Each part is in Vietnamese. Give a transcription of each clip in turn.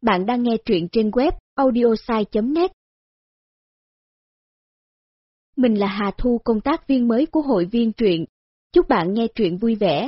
Bạn đang nghe truyện trên web audiosai.net. Mình là Hà Thu, công tác viên mới của hội viên truyện. Chúc bạn nghe truyện vui vẻ.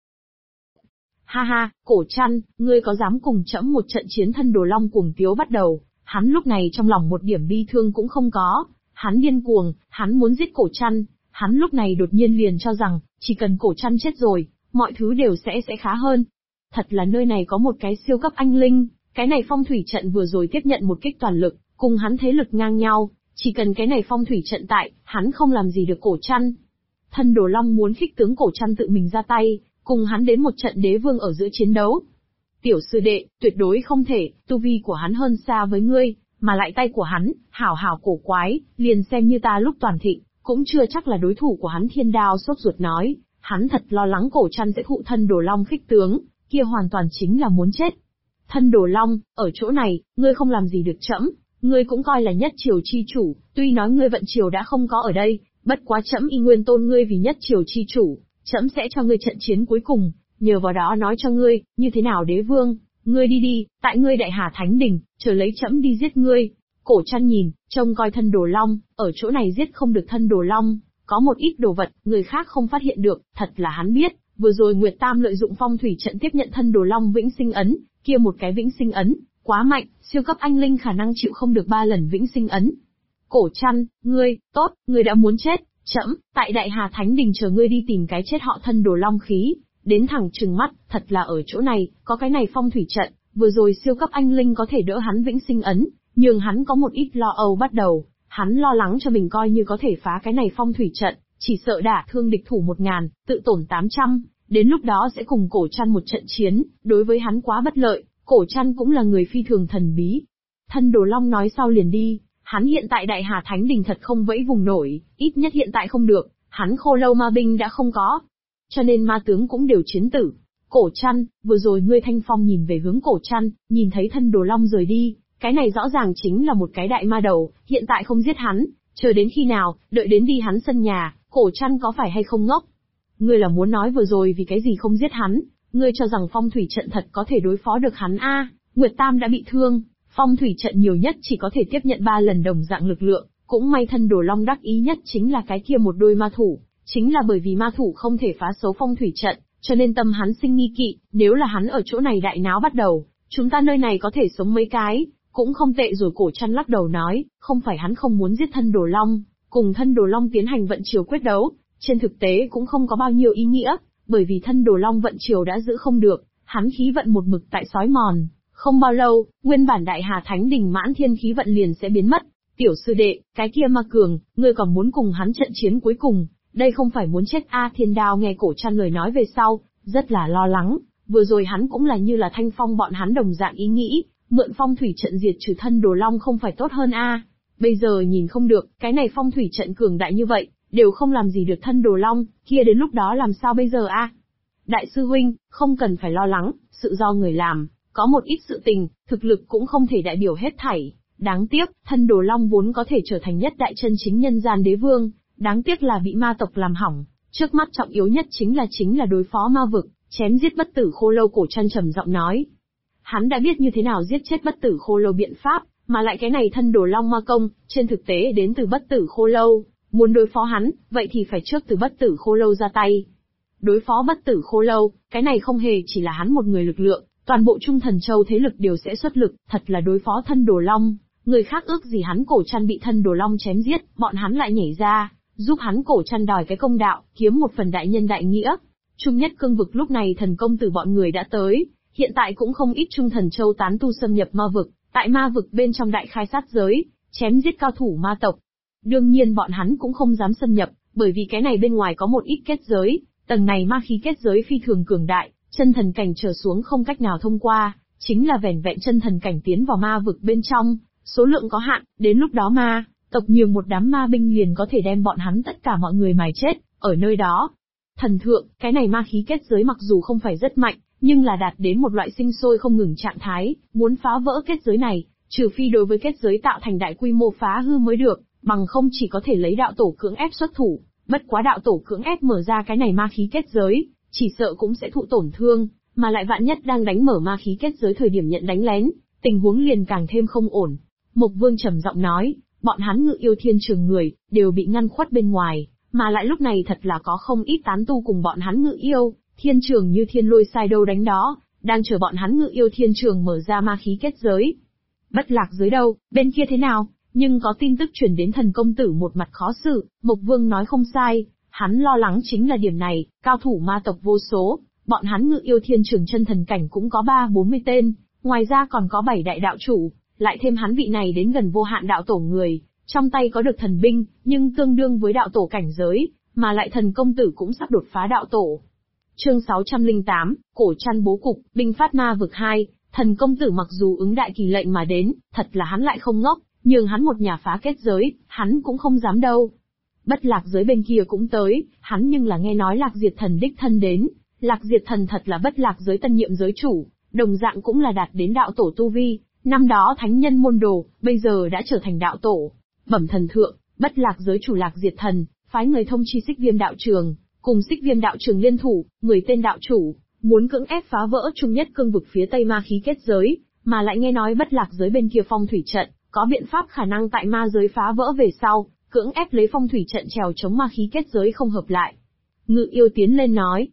Ha ha, Cổ Trăn, ngươi có dám cùng trẫm một trận chiến? Thân Đồ Long cuồng tiếu bắt đầu, hắn lúc này trong lòng một điểm bi thương cũng không có, hắn điên cuồng, hắn muốn giết Cổ Trăn, hắn lúc này đột nhiên liền cho rằng, chỉ cần Cổ Trăn chết rồi, mọi thứ đều sẽ khá hơn. Thật là nơi này có một cái siêu cấp anh linh, cái này phong thủy trận vừa rồi tiếp nhận một kích toàn lực, cùng hắn thế lực ngang nhau, chỉ cần cái này phong thủy trận tại, hắn không làm gì được Cổ Trăn. Thân Đồ Long muốn khích tướng Cổ Trăn tự mình ra tay, cùng hắn đến một trận đế vương ở giữa chiến đấu. Tiểu sư đệ, tuyệt đối không thể, tu vi của hắn hơn xa với ngươi, mà lại tay của hắn, hảo cổ quái, liền xem như ta lúc toàn thịnh, cũng chưa chắc là đối thủ của hắn. Thiên Đao sốt ruột nói, hắn thật lo lắng Cổ Trăn sẽ thụ Thân Đồ Long khích tướng, kia hoàn toàn chính là muốn chết. Thân Đồ Long, ở chỗ này, ngươi không làm gì được trẫm, ngươi cũng coi là nhất triều chi chủ, tuy nói ngươi vận triều đã không có ở đây, bất quá trẫm y nguyên tôn ngươi vì nhất triều chi chủ, trẫm sẽ cho ngươi trận chiến cuối cùng, nhờ vào đó nói cho ngươi, như thế nào đế vương, ngươi đi, tại ngươi Đại Hà Thánh Đình, chờ lấy trẫm đi giết ngươi. Cổ Trăn nhìn, trông coi Thân Đồ Long, ở chỗ này giết không được Thân Đồ Long, có một ít đồ vật, người khác không phát hiện được, thật là hắn biết, vừa rồi Nguyệt Tam lợi dụng phong thủy trận tiếp nhận Thân Đồ Long vĩnh sinh ấn, kia một cái vĩnh sinh ấn, quá mạnh, siêu cấp anh linh khả năng chịu không được 3 lần vĩnh sinh ấn. Cổ Trăn, ngươi, tốt, ngươi đã muốn chết, trẫm, tại Đại Hà Thánh Đình chờ ngươi đi tìm cái chết họ Thân Đồ Long khí, đến thẳng trừng mắt, thật là ở chỗ này, có cái này phong thủy trận, vừa rồi siêu cấp anh linh có thể đỡ hắn vĩnh sinh ấn, nhưng hắn có một ít lo âu bắt đầu, hắn lo lắng cho mình coi như có thể phá cái này phong thủy trận, chỉ sợ đả thương địch thủ 1000, tự tổn 800, đến lúc đó sẽ cùng Cổ Trăn một trận chiến, đối với hắn quá bất lợi, Cổ Trăn cũng là người phi thường thần bí. Thân Đồ Long nói sau liền đi, hắn hiện tại Đại Hà Thánh Đình thật không vẫy vùng nổi, ít nhất hiện tại không được, hắn Khô Lâu ma binh đã không có, cho nên ma tướng cũng đều chiến tử. Cổ Trăn, vừa rồi ngươi Thanh Phong nhìn về hướng Cổ Trăn, nhìn thấy Thân Đồ Long rời đi, cái này rõ ràng chính là một cái đại ma đầu, hiện tại không giết hắn, chờ đến khi nào, đợi đến đi hắn sân nhà, Cổ Trăn có phải hay không ngốc? Ngươi là muốn nói vừa rồi vì cái gì không giết hắn, ngươi cho rằng phong thủy trận thật có thể đối phó được hắn a? Nguyệt Tam đã bị thương, phong thủy trận nhiều nhất chỉ có thể tiếp nhận 3 lần đồng dạng lực lượng, cũng may Thân Đồ Long đắc ý nhất chính là cái kia một đôi ma thủ, chính là bởi vì ma thủ không thể phá xấu phong thủy trận, cho nên tâm hắn sinh nghi kỵ, nếu là hắn ở chỗ này đại náo bắt đầu, chúng ta nơi này có thể sống mấy cái, cũng không tệ rồi. Cổ Trăn lắc đầu nói, không phải hắn không muốn giết Thân Đồ Long, cùng Thân Đồ Long tiến hành vận chiều quyết đấu, trên thực tế cũng không có bao nhiêu ý nghĩa, bởi vì Thân Đồ Long vận chiều đã giữ không được, hắn khí vận một mực tại sói mòn, không bao lâu, nguyên bản Đại Hà Thánh Đình mãn thiên khí vận liền sẽ biến mất. Tiểu sư đệ, cái kia ma cường, ngươi còn muốn cùng hắn trận chiến cuối cùng, đây không phải muốn chết a? Thiên Đao nghe Cổ Trăn lời nói về sau, rất là lo lắng, vừa rồi hắn cũng là như là Thanh Phong bọn hắn đồng dạng ý nghĩ, mượn phong thủy trận diệt trừ Thân Đồ Long không phải tốt hơn a? Bây giờ nhìn không được, cái này phong thủy trận cường đại như vậy, đều không làm gì được Thân Đồ Long, kia đến lúc đó làm sao bây giờ a? Đại sư huynh, không cần phải lo lắng, sự do người làm, có một ít sự tình, thực lực cũng không thể đại biểu hết thảy. Đáng tiếc, Thân Đồ Long vốn có thể trở thành nhất đại chân chính nhân gian đế vương, đáng tiếc là bị ma tộc làm hỏng. Trước mắt trọng yếu nhất chính là đối phó ma vực, chém giết bất tử Khô Lâu. Cổ Trăn trầm giọng nói. Hắn đã biết như thế nào giết chết bất tử Khô Lâu biện pháp, mà lại cái này Thân Đồ Long ma công, trên thực tế đến từ bất tử Khô Lâu. Muốn đối phó hắn, vậy thì phải trước từ bất tử Khô Lâu ra tay. Đối phó bất tử Khô Lâu, cái này không hề chỉ là hắn một người lực lượng, toàn bộ Trung Thần Châu thế lực đều sẽ xuất lực, thật là đối phó Thân Đồ Long. Người khác ước gì hắn Cổ Trăn bị Thân Đồ Long chém giết, bọn hắn lại nhảy ra, giúp hắn Cổ Trăn đòi cái công đạo, kiếm một phần đại nhân đại nghĩa. Trung Nhất Cương vực lúc này thần công tử bọn người đã tới, hiện tại cũng không ít Trung Thần Châu tán tu xâm nhập ma vực, tại ma vực bên trong đại khai sát giới, chém giết cao thủ ma tộc. Đương nhiên bọn hắn cũng không dám xâm nhập, bởi vì cái này bên ngoài có một ít kết giới, tầng này ma khí kết giới phi thường cường đại, chân thần cảnh trở xuống không cách nào thông qua, chính là vẻn vẹn chân thần cảnh tiến vào ma vực bên trong, số lượng có hạn, đến lúc đó ma tộc nhường một đám ma binh liền có thể đem bọn hắn tất cả mọi người mài chết, ở nơi đó. Thần thượng, cái này ma khí kết giới mặc dù không phải rất mạnh, nhưng là đạt đến một loại sinh sôi không ngừng trạng thái, muốn phá vỡ kết giới này, trừ phi đối với kết giới tạo thành đại quy mô phá hư mới được, bằng không chỉ có thể lấy đạo tổ cưỡng ép xuất thủ, bất quá đạo tổ cưỡng ép mở ra cái này ma khí kết giới, chỉ sợ cũng sẽ thụ tổn thương, mà lại vạn nhất đang đánh mở ma khí kết giới thời điểm nhận đánh lén, tình huống liền càng thêm không ổn. Mộc Vương trầm giọng nói, bọn hắn Ngự Yêu Thiên Trường người, đều bị ngăn khuất bên ngoài, mà lại lúc này thật là có không ít tán tu cùng bọn hắn Ngự Yêu Thiên Trường như thiên lôi sai đâu đánh đó, đang chờ bọn hắn Ngự Yêu Thiên Trường mở ra ma khí kết giới. Bất Lạc Giới đâu, bên kia thế nào? Nhưng có tin tức truyền đến Thần công tử một mặt khó xử, Mộc Vương nói không sai, hắn lo lắng chính là điểm này, cao thủ ma tộc vô số, bọn hắn Ngự Yêu Thiên Trường chân thần cảnh cũng có 30-40 tên, ngoài ra còn có 7 đại đạo chủ, lại thêm hắn vị này đến gần vô hạn đạo tổ người, trong tay có được thần binh, nhưng tương đương với đạo tổ cảnh giới, mà lại Thần công tử cũng sắp đột phá đạo tổ. Chương 608, Cổ Trăn bố cục, binh phát ma vực 2, Thần công tử mặc dù ứng đại kỳ lệnh mà đến, thật là hắn lại không ngốc, nhường hắn một nhà phá kết giới, hắn cũng không dám đâu. Bất Lạc Giới bên kia cũng tới, hắn nhưng là nghe nói Lạc Diệt Thần đích thân đến, Lạc Diệt Thần thật là Bất Lạc Giới tân nhiệm giới chủ, đồng dạng cũng là đạt đến đạo tổ tu vi, năm đó thánh nhân môn đồ, bây giờ đã trở thành đạo tổ. Bẩm thần thượng, Bất Lạc Giới chủ Lạc Diệt Thần, phái người thông chi Xích Viêm đạo trường, cùng Xích Viêm đạo trường liên thủ, 10 tên đạo chủ, muốn cưỡng ép phá vỡ Trung Nhất Cương vực phía tây ma khí kết giới, mà lại nghe nói Bất Lạc Giới bên kia phong thủy trận, có biện pháp khả năng tại ma giới phá vỡ về sau, cưỡng ép lấy phong thủy trận trèo chống ma khí kết giới không hợp lại. Ngự Yêu tiến lên nói,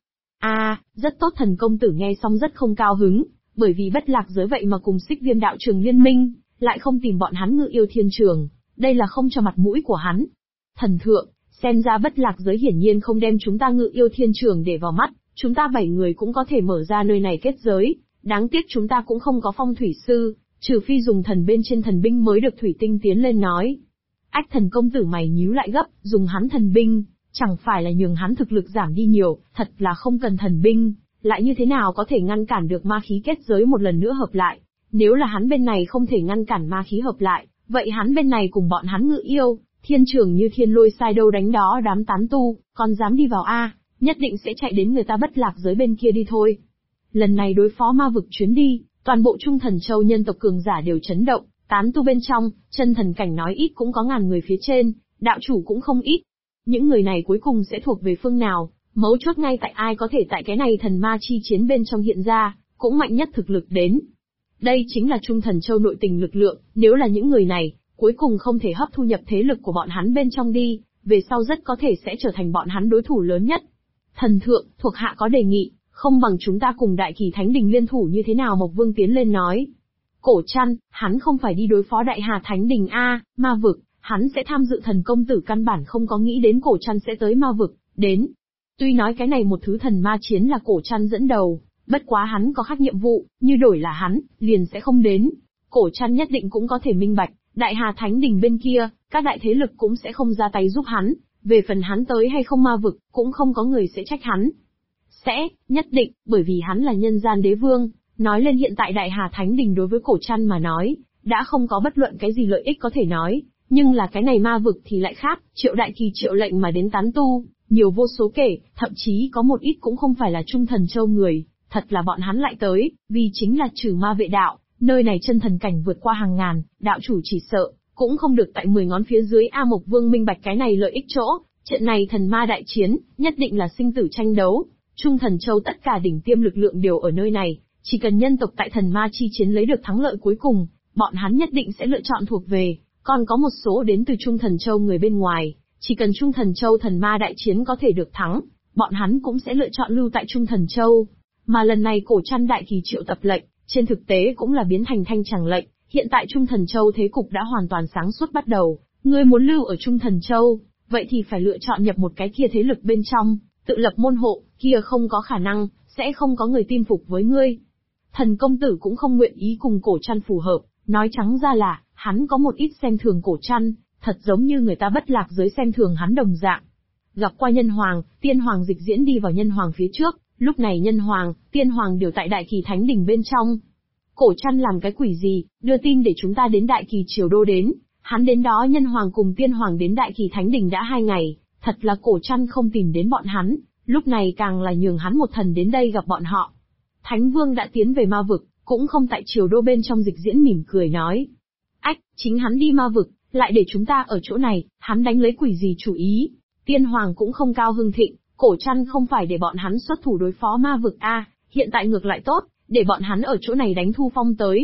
rất tốt. Thần công tử nghe xong rất không cao hứng, bởi vì Bất Lạc Giới vậy mà cùng Xích Viêm đạo trường liên minh, lại không tìm bọn hắn Ngự Yêu Thiên Trường, đây là không cho mặt mũi của hắn. Thần thượng, xem ra Bất Lạc Giới hiển nhiên không đem chúng ta Ngự Yêu Thiên Trường để vào mắt, chúng ta 7 người cũng có thể mở ra nơi này kết giới, đáng tiếc chúng ta cũng không có phong thủy sư, trừ phi dùng thần bên trên thần binh mới được. Thủy Tinh tiến lên nói. Ách, Thần công tử mày nhíu lại gấp, dùng hắn thần binh, chẳng phải là nhường hắn thực lực giảm đi nhiều, thật là không cần thần binh, lại như thế nào có thể ngăn cản được ma khí kết giới một lần nữa hợp lại. Nếu là hắn bên này không thể ngăn cản ma khí hợp lại, vậy hắn bên này cùng bọn hắn Ngự Yêu Thiên Trường như thiên lôi sai đâu đánh đó đám tán tu, còn dám đi vào nhất định sẽ chạy đến người ta Bất Lạc Giới bên kia đi thôi. Lần này đối phó ma vực chuyến đi, toàn bộ Trung Thần Châu nhân tộc cường giả đều chấn động, tán tu bên trong, chân thần cảnh nói ít cũng có ngàn người phía trên, đạo chủ cũng không ít. Những người này cuối cùng sẽ thuộc về phương nào, mấu chốt ngay tại ai có thể tại cái này thần ma chi chiến bên trong hiện ra, cũng mạnh nhất thực lực đến. Đây chính là Trung Thần Châu nội tình lực lượng, nếu là những người này, cuối cùng không thể hấp thu nhập thế lực của bọn hắn bên trong đi, về sau rất có thể sẽ trở thành bọn hắn đối thủ lớn nhất. Thần thượng, thuộc hạ có đề nghị, không bằng chúng ta cùng Đại Kỳ Thánh Đình liên thủ như thế nào? Mộc Vương tiến lên nói. Cổ Trăn, hắn không phải đi đối phó Đại Hà Thánh Đình ma vực, hắn sẽ tham dự. Thần công tử căn bản không có nghĩ đến Cổ Trăn sẽ tới ma vực, đến. Tuy nói cái này một thứ thần ma chiến là Cổ Trăn dẫn đầu, bất quá hắn có khác nhiệm vụ, như đổi là hắn, liền sẽ không đến. Cổ Trăn nhất định cũng có thể minh bạch, Đại Hà Thánh Đình bên kia, các đại thế lực cũng sẽ không ra tay giúp hắn, về phần hắn tới hay không ma vực, cũng không có người sẽ trách hắn. Sẽ, nhất định, bởi vì hắn là nhân gian đế vương. Nói lên hiện tại Đại Hà Thánh Đình đối với Cổ Trăn mà nói, đã không có bất luận cái gì lợi ích có thể nói, nhưng là cái này ma vực thì lại khác. Triệu Đại Kỳ triệu lệnh mà đến tán tu, nhiều vô số kể, thậm chí có một ít cũng không phải là Trung Thần Châu người, thật là bọn hắn lại tới, vì chính là trừ ma vệ đạo, nơi này chân thần cảnh vượt qua hàng ngàn, đạo chủ chỉ sợ cũng không được tại 10 ngón phía dưới. Mộc Vương minh bạch cái này lợi ích chỗ, trận này thần ma đại chiến, nhất định là sinh tử tranh đấu, Trung Thần Châu tất cả đỉnh tiêm lực lượng đều ở nơi này, chỉ cần nhân tộc tại thần ma chi chiến lấy được thắng lợi cuối cùng, bọn hắn nhất định sẽ lựa chọn thuộc về, còn có một số đến từ Trung Thần Châu người bên ngoài, chỉ cần Trung Thần Châu thần ma đại chiến có thể được thắng, bọn hắn cũng sẽ lựa chọn lưu tại Trung Thần Châu. Mà lần này Cổ Trăn Đại Kỳ triệu tập lệnh, trên thực tế cũng là biến thành thanh chẳng lệnh, hiện tại Trung Thần Châu thế cục đã hoàn toàn sáng suốt bắt đầu, ngươi muốn lưu ở Trung Thần Châu, vậy thì phải lựa chọn nhập một cái kia thế lực bên trong, tự lập môn hộ, kia không có khả năng, sẽ không có người tin phục với ngươi. Thần công tử cũng không nguyện ý cùng Cổ Trăn phù hợp, nói trắng ra là, hắn có một ít xem thường Cổ Trăn, thật giống như người ta Bất Lạc Giới xem thường hắn đồng dạng. Gặp qua Nhân Hoàng, Tiên Hoàng Dịch Diễn đi vào Nhân Hoàng phía trước, lúc này Nhân Hoàng, Tiên Hoàng đều tại Đại Kỳ Thánh Đình bên trong. Cổ Trăn làm cái quỷ gì, đưa tin để chúng ta đến Đại Kỳ Triều Đô đến, hắn đến đó Nhân Hoàng cùng Tiên Hoàng đến Đại Kỳ Thánh Đình đã 2 ngày, thật là Cổ Trăn không tìm đến bọn hắn, lúc này càng là nhường hắn một thần đến đây gặp bọn họ. Thánh Vương đã tiến về ma vực, cũng không tại Triều Đô bên trong. Dịch Diễn mỉm cười nói. Ách, chính hắn đi ma vực, lại để chúng ta ở chỗ này, hắn đánh lấy quỷ gì chủ ý. Tiên Hoàng cũng không cao hưng thịnh, Cổ Trăn không phải để bọn hắn xuất thủ đối phó ma vực hiện tại ngược lại tốt, để bọn hắn ở chỗ này đánh Thu Phong tới.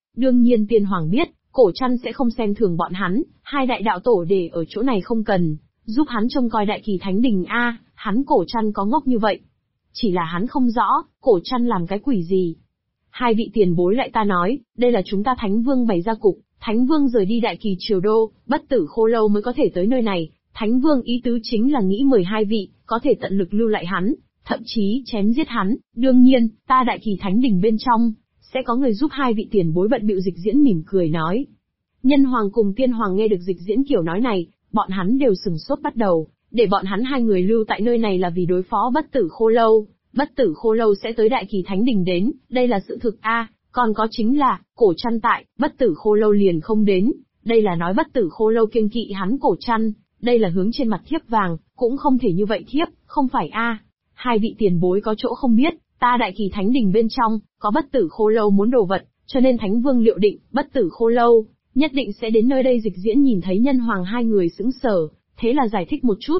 Đương nhiên Tiên Hoàng biết, Cổ Trăn sẽ không xem thường bọn hắn, hai đại đạo tổ để ở chỗ này không cần, giúp hắn trông coi Đại Kỳ Thánh Đình a, hắn Cổ Trăn có ngốc như vậy. Chỉ là hắn không rõ, Cổ Trăn làm cái quỷ gì. Hai vị tiền bối lại ta nói, đây là chúng ta Thánh Vương bày ra cục, Thánh Vương rời đi Đại Kỳ Triều Đô, Bất Tử Khô Lâu mới có thể tới nơi này, Thánh Vương ý tứ chính là nghĩ mời hai vị, có thể tận lực lưu lại hắn, thậm chí chém giết hắn, đương nhiên, ta Đại Kỳ Thánh Đình bên trong, sẽ có người giúp hai vị tiền bối bận bịu. Dịch Diễn mỉm cười nói. Nhân Hoàng cùng Tiên Hoàng nghe được Dịch Diễn kiểu nói này, bọn hắn đều sừng sốt bắt đầu, để bọn hắn hai người lưu tại nơi này là vì đối phó Bất Tử Khô Lâu. Bất Tử Khô Lâu sẽ tới Đại Kỳ Thánh Đình đến, đây là sự thực a. Còn có chính là, Cổ Trăn tại, Bất Tử Khô Lâu liền không đến, đây là nói Bất Tử Khô Lâu kiêng kỵ hắn Cổ Trăn, đây là hướng trên mặt thiếp vàng, cũng không thể như vậy thiếp, không phải a. Hai vị tiền bối có chỗ không biết, ta Đại Kỳ Thánh Đình bên trong, có Bất Tử Khô Lâu muốn đồ vật, cho nên Thánh Vương liệu định, Bất Tử Khô Lâu nhất định sẽ đến nơi đây. Dịch Diễn nhìn thấy Nhân Hoàng hai người sững sờ, thế là giải thích một chút.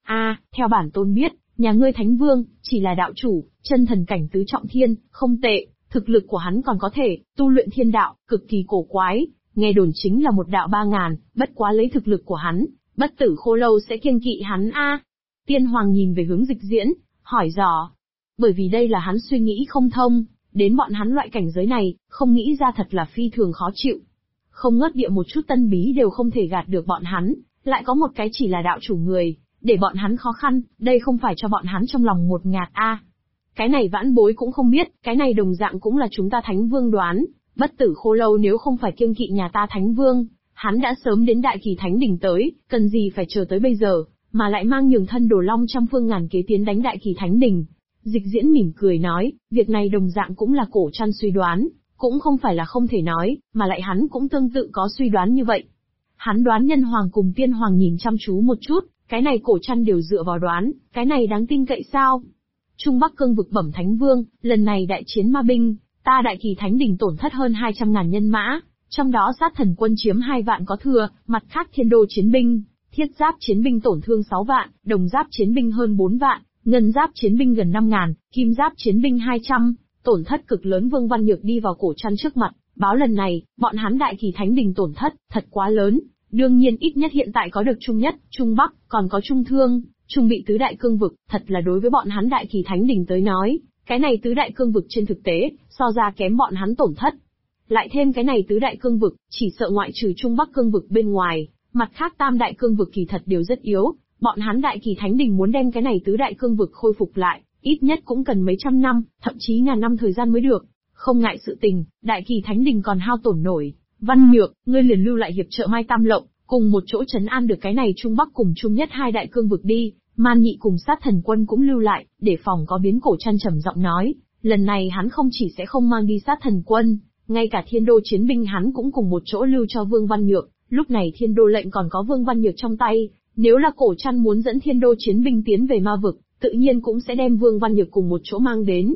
Theo bản tôn biết, nhà ngươi Thánh Vương, chỉ là đạo chủ, chân thần cảnh tứ trọng thiên, không tệ, thực lực của hắn còn có thể, tu luyện thiên đạo, cực kỳ cổ quái, nghe đồn chính là một đạo 3000, bất quá lấy thực lực của hắn, Bất Tử Khô Lâu sẽ kiêng kỵ hắn a. Tiên Hoàng nhìn về hướng Dịch Diễn, hỏi dò. Bởi vì đây là hắn suy nghĩ không thông, đến bọn hắn loại cảnh giới này, không nghĩ ra thật là phi thường khó chịu. Không ngớt địa một chút tân bí đều không thể gạt được bọn hắn, lại có một cái chỉ là đạo chủ người, để bọn hắn khó khăn, đây không phải cho bọn hắn trong lòng một ngạt a. Cái này vãn bối cũng không biết, cái này đồng dạng cũng là chúng ta Thánh Vương đoán, Bất Tử Khô Lâu nếu không phải kiêng kỵ nhà ta Thánh Vương, hắn đã sớm đến Đại Kỳ Thánh Đình tới, cần gì phải chờ tới bây giờ, mà lại mang nhường thân Đồ Long trăm phương ngàn kế tiến đánh Đại Kỳ Thánh Đình. Dịch Diễn mỉm cười nói, việc này đồng dạng cũng là Cổ Trăn suy đoán, cũng không phải là không thể nói, mà lại hắn cũng tương tự có suy đoán như vậy. Hắn đoán Nhân Hoàng cùng Tiên Hoàng nhìn chăm chú một chút, cái này Cổ Trăn đều dựa vào đoán, cái này đáng tin cậy sao? Trung Bắc Cương vực bẩm Thánh Vương, lần này đại chiến ma binh, ta Đại Kỳ Thánh Đình tổn thất hơn 200.000 nhân mã, trong đó sát thần quân chiếm 2 vạn có thừa, mặt khác thiên đô chiến binh, thiết giáp chiến binh tổn thương 6 vạn, đồng giáp chiến binh hơn 4 vạn, ngân giáp chiến binh gần 5.000, kim giáp chiến binh 200, tổn thất cực lớn. Vương Văn Nhược đi vào Cổ Trăn trước mặt, báo lần này, bọn hắn Đại Kỳ Thánh Đình tổn thất, thật quá lớn, đương nhiên ít nhất hiện tại có được Trung Nhất, Trung Bắc, còn có Trung Thương, Trung bị tứ đại cương vực, thật là đối với bọn hắn Đại Kỳ Thánh Đình tới nói, cái này tứ đại cương vực trên thực tế, so ra kém bọn hắn tổn thất. Lại thêm cái này tứ đại cương vực, chỉ sợ ngoại trừ Trung Bắc cương vực bên ngoài, mặt khác tam đại cương vực kỳ thật đều rất yếu, bọn hắn Đại Kỳ Thánh Đình muốn đem cái này tứ đại cương vực khôi phục lại, ít nhất cũng cần mấy trăm năm, thậm chí ngàn năm thời gian mới được. Không ngại sự tình, Đại Kỳ Thánh Đình còn hao tổn nổi. Văn Nhược, ngươi liền lưu lại hiệp trợ Mai Tam Lộng, cùng một chỗ trấn an được cái này Trung Bắc cùng Trung Nhất hai đại cương vực đi. Man Nhị cùng sát thần quân cũng lưu lại, để phòng có biến. Cổ Trăn trầm giọng nói, lần này hắn không chỉ sẽ không mang đi sát thần quân, ngay cả thiên đô chiến binh hắn cũng cùng một chỗ lưu cho Vương Văn Nhược. Lúc này thiên đô lệnh còn có Vương Văn Nhược trong tay, nếu là Cổ Trăn muốn dẫn thiên đô chiến binh tiến về ma vực, tự nhiên cũng sẽ đem Vương Văn Nhược cùng một chỗ mang đến.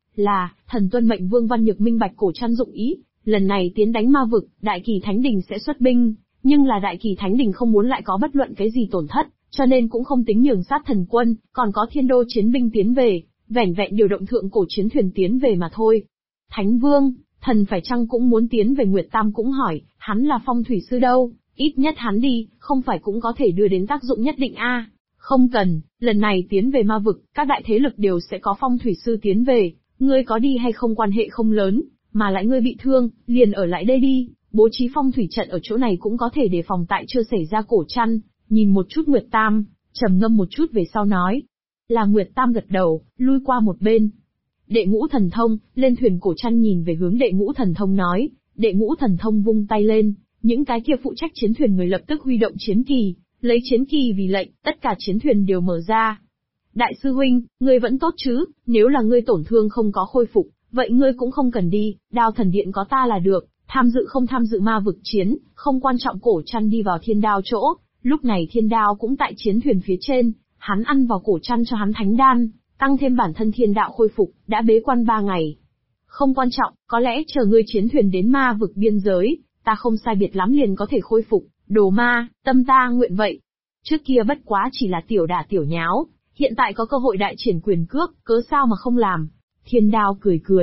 Thần tuân mệnh. Vương Văn Nhược minh bạch Cổ Trăn dụng ý, lần này tiến đánh ma vực, Đại Kỳ Thánh Đình sẽ xuất binh, nhưng là Đại Kỳ Thánh Đình không muốn lại có bất luận cái gì tổn thất, cho nên cũng không tính nhường sát thần quân, còn có thiên đô chiến binh tiến về, vẻn vẹn điều động thượng cổ chiến thuyền tiến về mà thôi. Thánh Vương, thần phải chăng cũng muốn tiến về? Nguyệt Tam cũng hỏi, hắn là phong thủy sư đâu, ít nhất hắn đi, không phải cũng có thể đưa đến tác dụng nhất định a? Không cần, lần này tiến về ma vực, các đại thế lực đều sẽ có phong thủy sư tiến về, ngươi có đi hay không quan hệ không lớn, mà lại ngươi bị thương, liền ở lại đây đi, bố trí phong thủy trận ở chỗ này cũng có thể đề phòng tại chưa xảy ra. Cổ Trăn nhìn một chút Nguyệt Tam, trầm ngâm một chút về sau nói. Là. Nguyệt Tam gật đầu, lui qua một bên. Đệ Ngũ Thần Thông, lên thuyền. Cổ Trăn nhìn về hướng Đệ Ngũ Thần Thông nói. Đệ Ngũ Thần Thông vung tay lên, những cái kia phụ trách chiến thuyền người lập tức huy động chiến kỳ, lấy chiến kỳ vì lệnh, tất cả chiến thuyền đều mở ra. Đại sư huynh, ngươi vẫn tốt chứ? Nếu là ngươi tổn thương không có khôi phục, vậy ngươi cũng không cần đi, Đao Thần Điện có ta là được, tham dự không tham dự ma vực chiến, không quan trọng. Cổ Trăn đi vào Thiên Đao chỗ, lúc này Thiên Đao cũng tại chiến thuyền phía trên, hắn ăn vào Cổ Trăn cho hắn thánh đan, tăng thêm bản thân thiên đạo khôi phục, đã bế quan 3 ngày. Không quan trọng, có lẽ chờ ngươi chiến thuyền đến ma vực biên giới, ta không sai biệt lắm liền có thể khôi phục. Đồ ma, tâm ta nguyện vậy. Trước kia bất quá chỉ là tiểu đả tiểu nháo, hiện tại có cơ hội đại triển quyền cước, cớ sao mà không làm. Thiên Đao cười cười,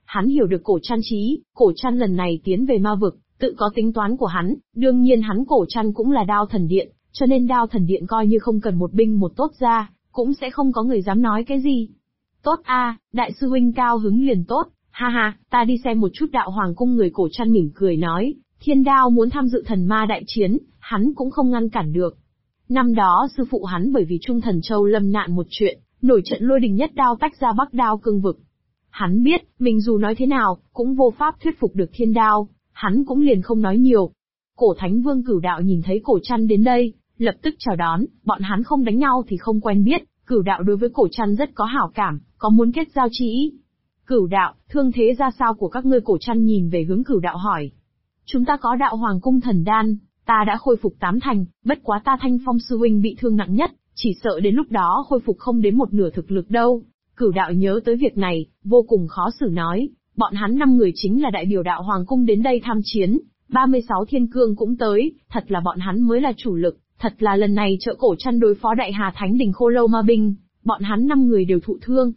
Hắn hiểu được Cổ Trăn trí, Cổ Trăn lần này tiến về ma vực, tự có tính toán của hắn, đương nhiên hắn Cổ Trăn cũng là Đao Thần Điện, cho nên Đao Thần Điện coi như không cần một binh một tốt ra, cũng sẽ không có người dám nói cái gì. Tốt a, đại sư huynh cao hứng liền tốt, ha ha, ta đi xem một chút Đạo Hoàng cung. Người Cổ Trăn mỉm cười nói, Thiên Đao muốn tham dự thần ma đại chiến, hắn cũng không ngăn cản được. Năm đó sư phụ hắn bởi vì Trung Thần Châu lâm nạn một chuyện, nổi trận lôi đình nhất đao tách ra Bắc Đao cương vực. Hắn biết, mình dù nói thế nào, cũng vô pháp thuyết phục được Thiên Đao, hắn cũng liền không nói nhiều. Cổ Thánh Vương Cửu Đạo nhìn thấy Cổ Trăn đến đây, lập tức chào đón, bọn hắn không đánh nhau thì không quen biết, Cửu Đạo đối với Cổ Trăn rất có hảo cảm, có muốn kết giao chi ý. Cửu Đạo, thương thế ra sao của các ngươi? Cổ Trăn nhìn về hướng Cửu Đạo hỏi. Chúng ta có Đạo Hoàng cung thần đan, ta đã khôi phục 8 thành, bất quá ta Thanh Phong sư huynh bị thương nặng nhất, chỉ sợ đến lúc đó khôi phục không đến một nửa thực lực đâu. Cửu Đạo nhớ tới việc này, vô cùng khó xử nói, bọn hắn 5 người chính là đại biểu Đạo Hoàng cung đến đây tham chiến, 36 thiên cương cũng tới, thật là bọn hắn mới là chủ lực, thật là lần này trợ Cổ Trăn đối phó Đại Hà Thánh Đình Khô Lâu Ma binh, bọn hắn 5 người đều thụ thương.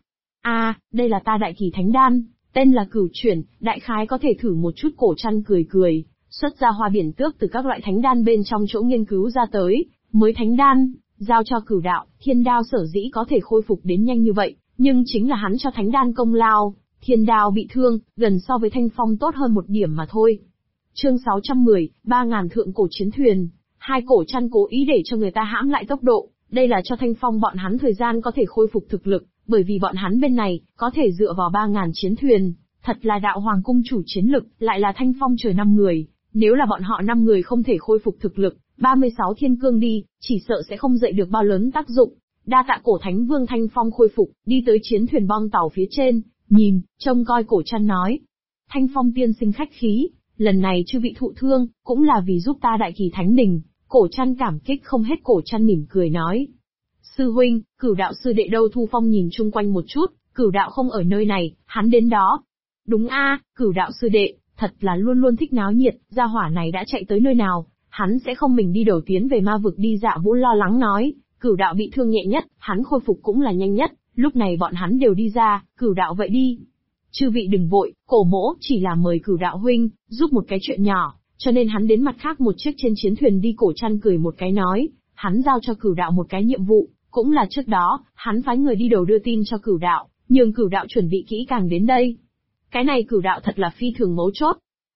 Đây là ta Đại Kỳ Thánh Đan, tên là Cửu Chuyển, đại khái có thể thử một chút. Cổ Trăn cười cười, xuất ra Hoa Biển Tước từ các loại thánh đan bên trong chỗ nghiên cứu ra tới, mới thánh đan, giao cho Cửu Đạo. Thiên Đao sở dĩ có thể khôi phục đến nhanh như vậy, nhưng chính là hắn cho thánh đan công lao. Thiên Đao bị thương, gần so với Thanh Phong tốt hơn một điểm mà thôi. Chương 610, 3000 thượng cổ chiến thuyền. Hai Cổ Trăn cố ý để cho người ta hãm lại tốc độ, đây là cho Thanh Phong bọn hắn thời gian có thể khôi phục thực lực, bởi vì bọn hắn bên này có thể dựa vào 3000 chiến thuyền, thật là Đạo Hoàng cung chủ chiến lực, lại là Thanh Phong trời 5 người, nếu là bọn họ 5 người không thể khôi phục thực lực, 36 thiên cương đi, chỉ sợ sẽ không dậy được bao lớn tác dụng. Đa tạ Cổ Thánh Vương. Thanh Phong khôi phục, đi tới chiến thuyền bong tàu phía trên, nhìn, trông coi Cổ Trăn nói. Thanh Phong tiên sinh khách khí, lần này chư vị thụ thương, cũng là vì giúp ta Đại Kỳ Thánh Đình. Cổ Trăn cảm kích không hết. Cổ Trăn mỉm cười nói. Sư huynh, Cửu Đạo sư đệ đâu? Thu Phong nhìn chung quanh một chút, Cửu Đạo không ở nơi này, hắn đến đó. Đúng Cửu Đạo sư đệ, thật là luôn luôn thích náo nhiệt, gia hỏa này đã chạy tới nơi nào, hắn sẽ không mình đi đầu tiến về ma vực đi. Dạ Vũ lo lắng nói, Cửu Đạo bị thương nhẹ nhất, hắn khôi phục cũng là nhanh nhất, lúc này bọn hắn đều đi ra. Cửu Đạo vậy đi. Chư vị đừng vội, Cổ mỗ chỉ là mời Cửu Đạo huynh, giúp một cái chuyện nhỏ, cho nên hắn đến mặt khác một chiếc trên chiến thuyền đi. Cổ Trăn cười một cái nói, hắn giao cho Cửu Đạo một cái nhiệm vụ, cũng là trước đó, hắn phái người đi đầu đưa tin cho Cửu Đạo, nhường Cửu Đạo chuẩn bị kỹ càng đến đây. Cái này Cửu Đạo thật là phi thường mấu chốt.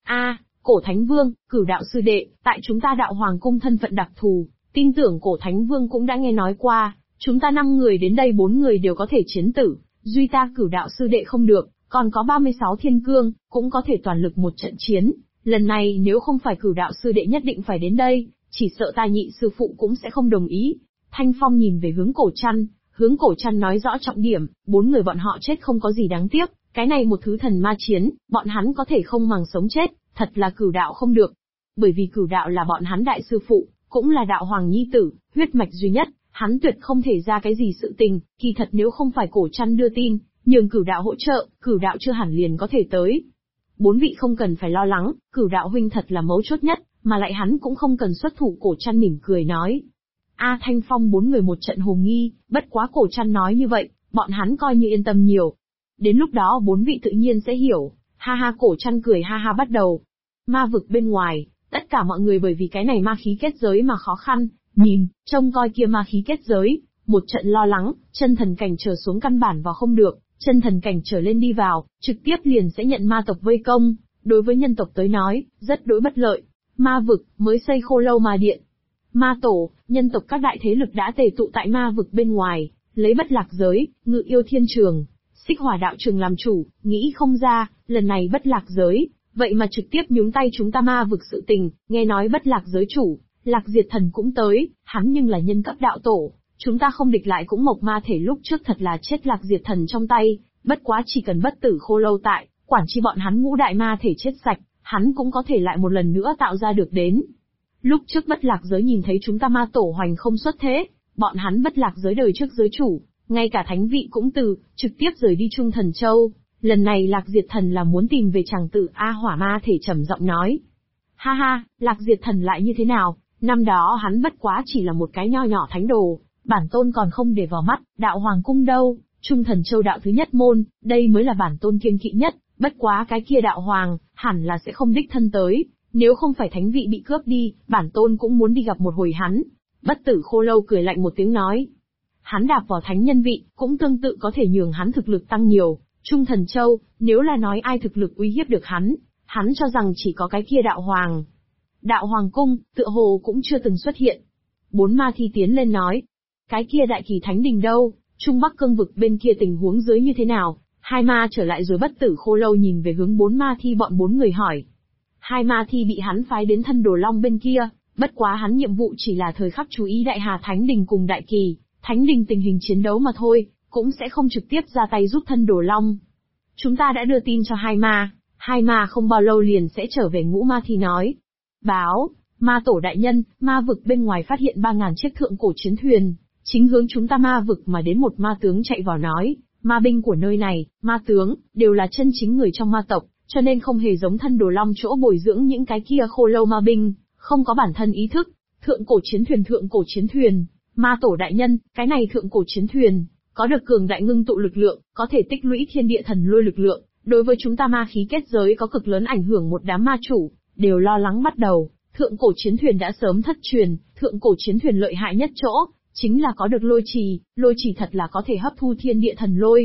Cổ Thánh Vương, Cửu Đạo sư đệ, tại chúng ta Đạo Hoàng cung thân phận đặc thù, tin tưởng Cổ Thánh Vương cũng đã nghe nói qua, chúng ta 5 người đến đây 4 người đều có thể chiến tử, duy ta Cửu Đạo sư đệ không được, còn có 36 thiên cương, cũng có thể toàn lực một trận chiến. Lần này nếu không phải Cửu Đạo sư đệ nhất định phải đến đây, chỉ sợ ta nhị sư phụ cũng sẽ không đồng ý. Thanh Phong nhìn về hướng Cổ Trăn nói rõ trọng điểm, 4 người bọn họ chết không có gì đáng tiếc, cái này một thứ thần ma chiến, bọn hắn có thể không màng sống chết, thật là Cửu Đạo không được. Bởi vì Cửu Đạo là bọn hắn đại sư phụ, cũng là Đạo Hoàng nhi tử, huyết mạch duy nhất, hắn tuyệt không thể ra cái gì sự tình. Kỳ thật nếu không phải Cổ Trăn đưa tin, nhường Cửu Đạo hỗ trợ, Cửu Đạo chưa hẳn liền có thể tới. 4 vị không cần phải lo lắng, Cửu Đạo huynh thật là mấu chốt nhất, mà lại hắn cũng không cần xuất thủ. Cổ Trăn mỉm cười nói. Thanh Phong 4 người một trận hồ nghi, bất quá Cổ Trăn nói như vậy, bọn hắn coi như yên tâm nhiều. Đến lúc đó 4 vị tự nhiên sẽ hiểu. Cổ Trăn cười bắt đầu. Ma vực bên ngoài, tất cả mọi người bởi vì cái này ma khí kết giới mà khó khăn, nhìn, trông coi kia ma khí kết giới, một trận lo lắng. Chân thần cảnh trở xuống căn bản vào không được, chân thần cảnh trở lên đi vào, trực tiếp liền sẽ nhận ma tộc vây công, đối với nhân tộc tới nói, rất đối bất lợi. Ma vực, mới xây Khô Lâu Ma Điện. Ma tổ, nhân tộc các đại thế lực đã tề tụ tại ma vực bên ngoài, lấy Bất Lạc Giới, Ngự Yêu Thiên Trường, Xích Hỏa Đạo Trường làm chủ, nghĩ không ra, lần này Bất Lạc Giới, vậy mà trực tiếp nhúng tay chúng ta ma vực sự tình. Nghe nói Bất Lạc Giới chủ, Lạc Diệt Thần cũng tới, hắn nhưng là nhân cấp đạo tổ, chúng ta không địch lại cũng mộc ma thể lúc trước thật là chết Lạc Diệt Thần trong tay, bất quá chỉ cần bất tử Khô Lâu tại, quản chi bọn hắn ngũ đại ma thể chết sạch, hắn cũng có thể lại một lần nữa tạo ra được đến. Lúc trước Bất Lạc Giới nhìn thấy chúng ta ma tổ hoành không xuất thế, bọn hắn Bất Lạc Giới đời trước giới chủ, ngay cả thánh vị cũng trực tiếp rời đi Trung Thần Châu. Lần này Lạc Diệt Thần là muốn tìm về chàng tử Hỏa Ma thể trầm giọng nói. Lạc Diệt Thần lại như thế nào? Năm đó hắn bất quá chỉ là một cái nho nhỏ thánh đồ, bản tôn còn không để vào mắt. Đạo Hoàng cung đâu? Trung Thần Châu đạo thứ nhất môn, đây mới là bản tôn kiêng kỵ nhất, Bất quá cái kia đạo hoàng, hẳn là sẽ không đích thân tới, nếu không phải thánh vị bị cướp đi, bản tôn cũng muốn đi gặp một hồi hắn. Bất tử khô lâu cười lạnh một tiếng nói. Hắn đạp vào thánh nhân vị, cũng tương tự có thể nhường hắn thực lực tăng nhiều. Trung Thần Châu, nếu là nói ai thực lực uy hiếp được hắn cho rằng chỉ có cái kia đạo hoàng. Đạo hoàng cung, tựa hồ cũng chưa từng xuất hiện. 4 ma thi tiến lên nói. Cái kia đại kỳ thánh đình đâu, Trung Bắc cương vực bên kia tình huống dưới như thế nào? 2 ma trở lại rồi bất tử khô lâu nhìn về hướng 4 ma thi bọn 4 người hỏi. 2 ma thi bị hắn phái đến thân đồ long bên kia, bất quá hắn nhiệm vụ chỉ là thời khắc chú ý đại hà thánh đình cùng đại kỳ, thánh đình tình hình chiến đấu mà thôi, cũng sẽ không trực tiếp ra tay giúp thân đồ long. Chúng ta đã đưa tin cho 2 ma không bao lâu liền sẽ trở về. Ngũ ma thi nói. Báo, ma tổ đại nhân, ma vực bên ngoài phát hiện 3.000 chiếc thượng cổ chiến thuyền, chính hướng chúng ta ma vực mà đến. Một ma tướng chạy vào nói, ma binh của nơi này, ma tướng, đều là chân chính người trong ma tộc, cho nên không hề giống thân đồ long chỗ bồi dưỡng những cái kia khô lâu ma binh, không có bản thân ý thức. Thượng cổ chiến thuyền, ma tổ đại nhân, cái này thượng cổ chiến thuyền, có được cường đại ngưng tụ lực lượng, có thể tích lũy thiên địa thần lôi lực lượng, đối với chúng ta ma khí kết giới có cực lớn ảnh hưởng. Một đám ma chủ đều lo lắng bắt đầu. Thượng cổ chiến thuyền đã sớm thất truyền, thượng cổ chiến thuyền lợi hại nhất chỗ, chính là có được lôi trì thật là có thể hấp thu thiên địa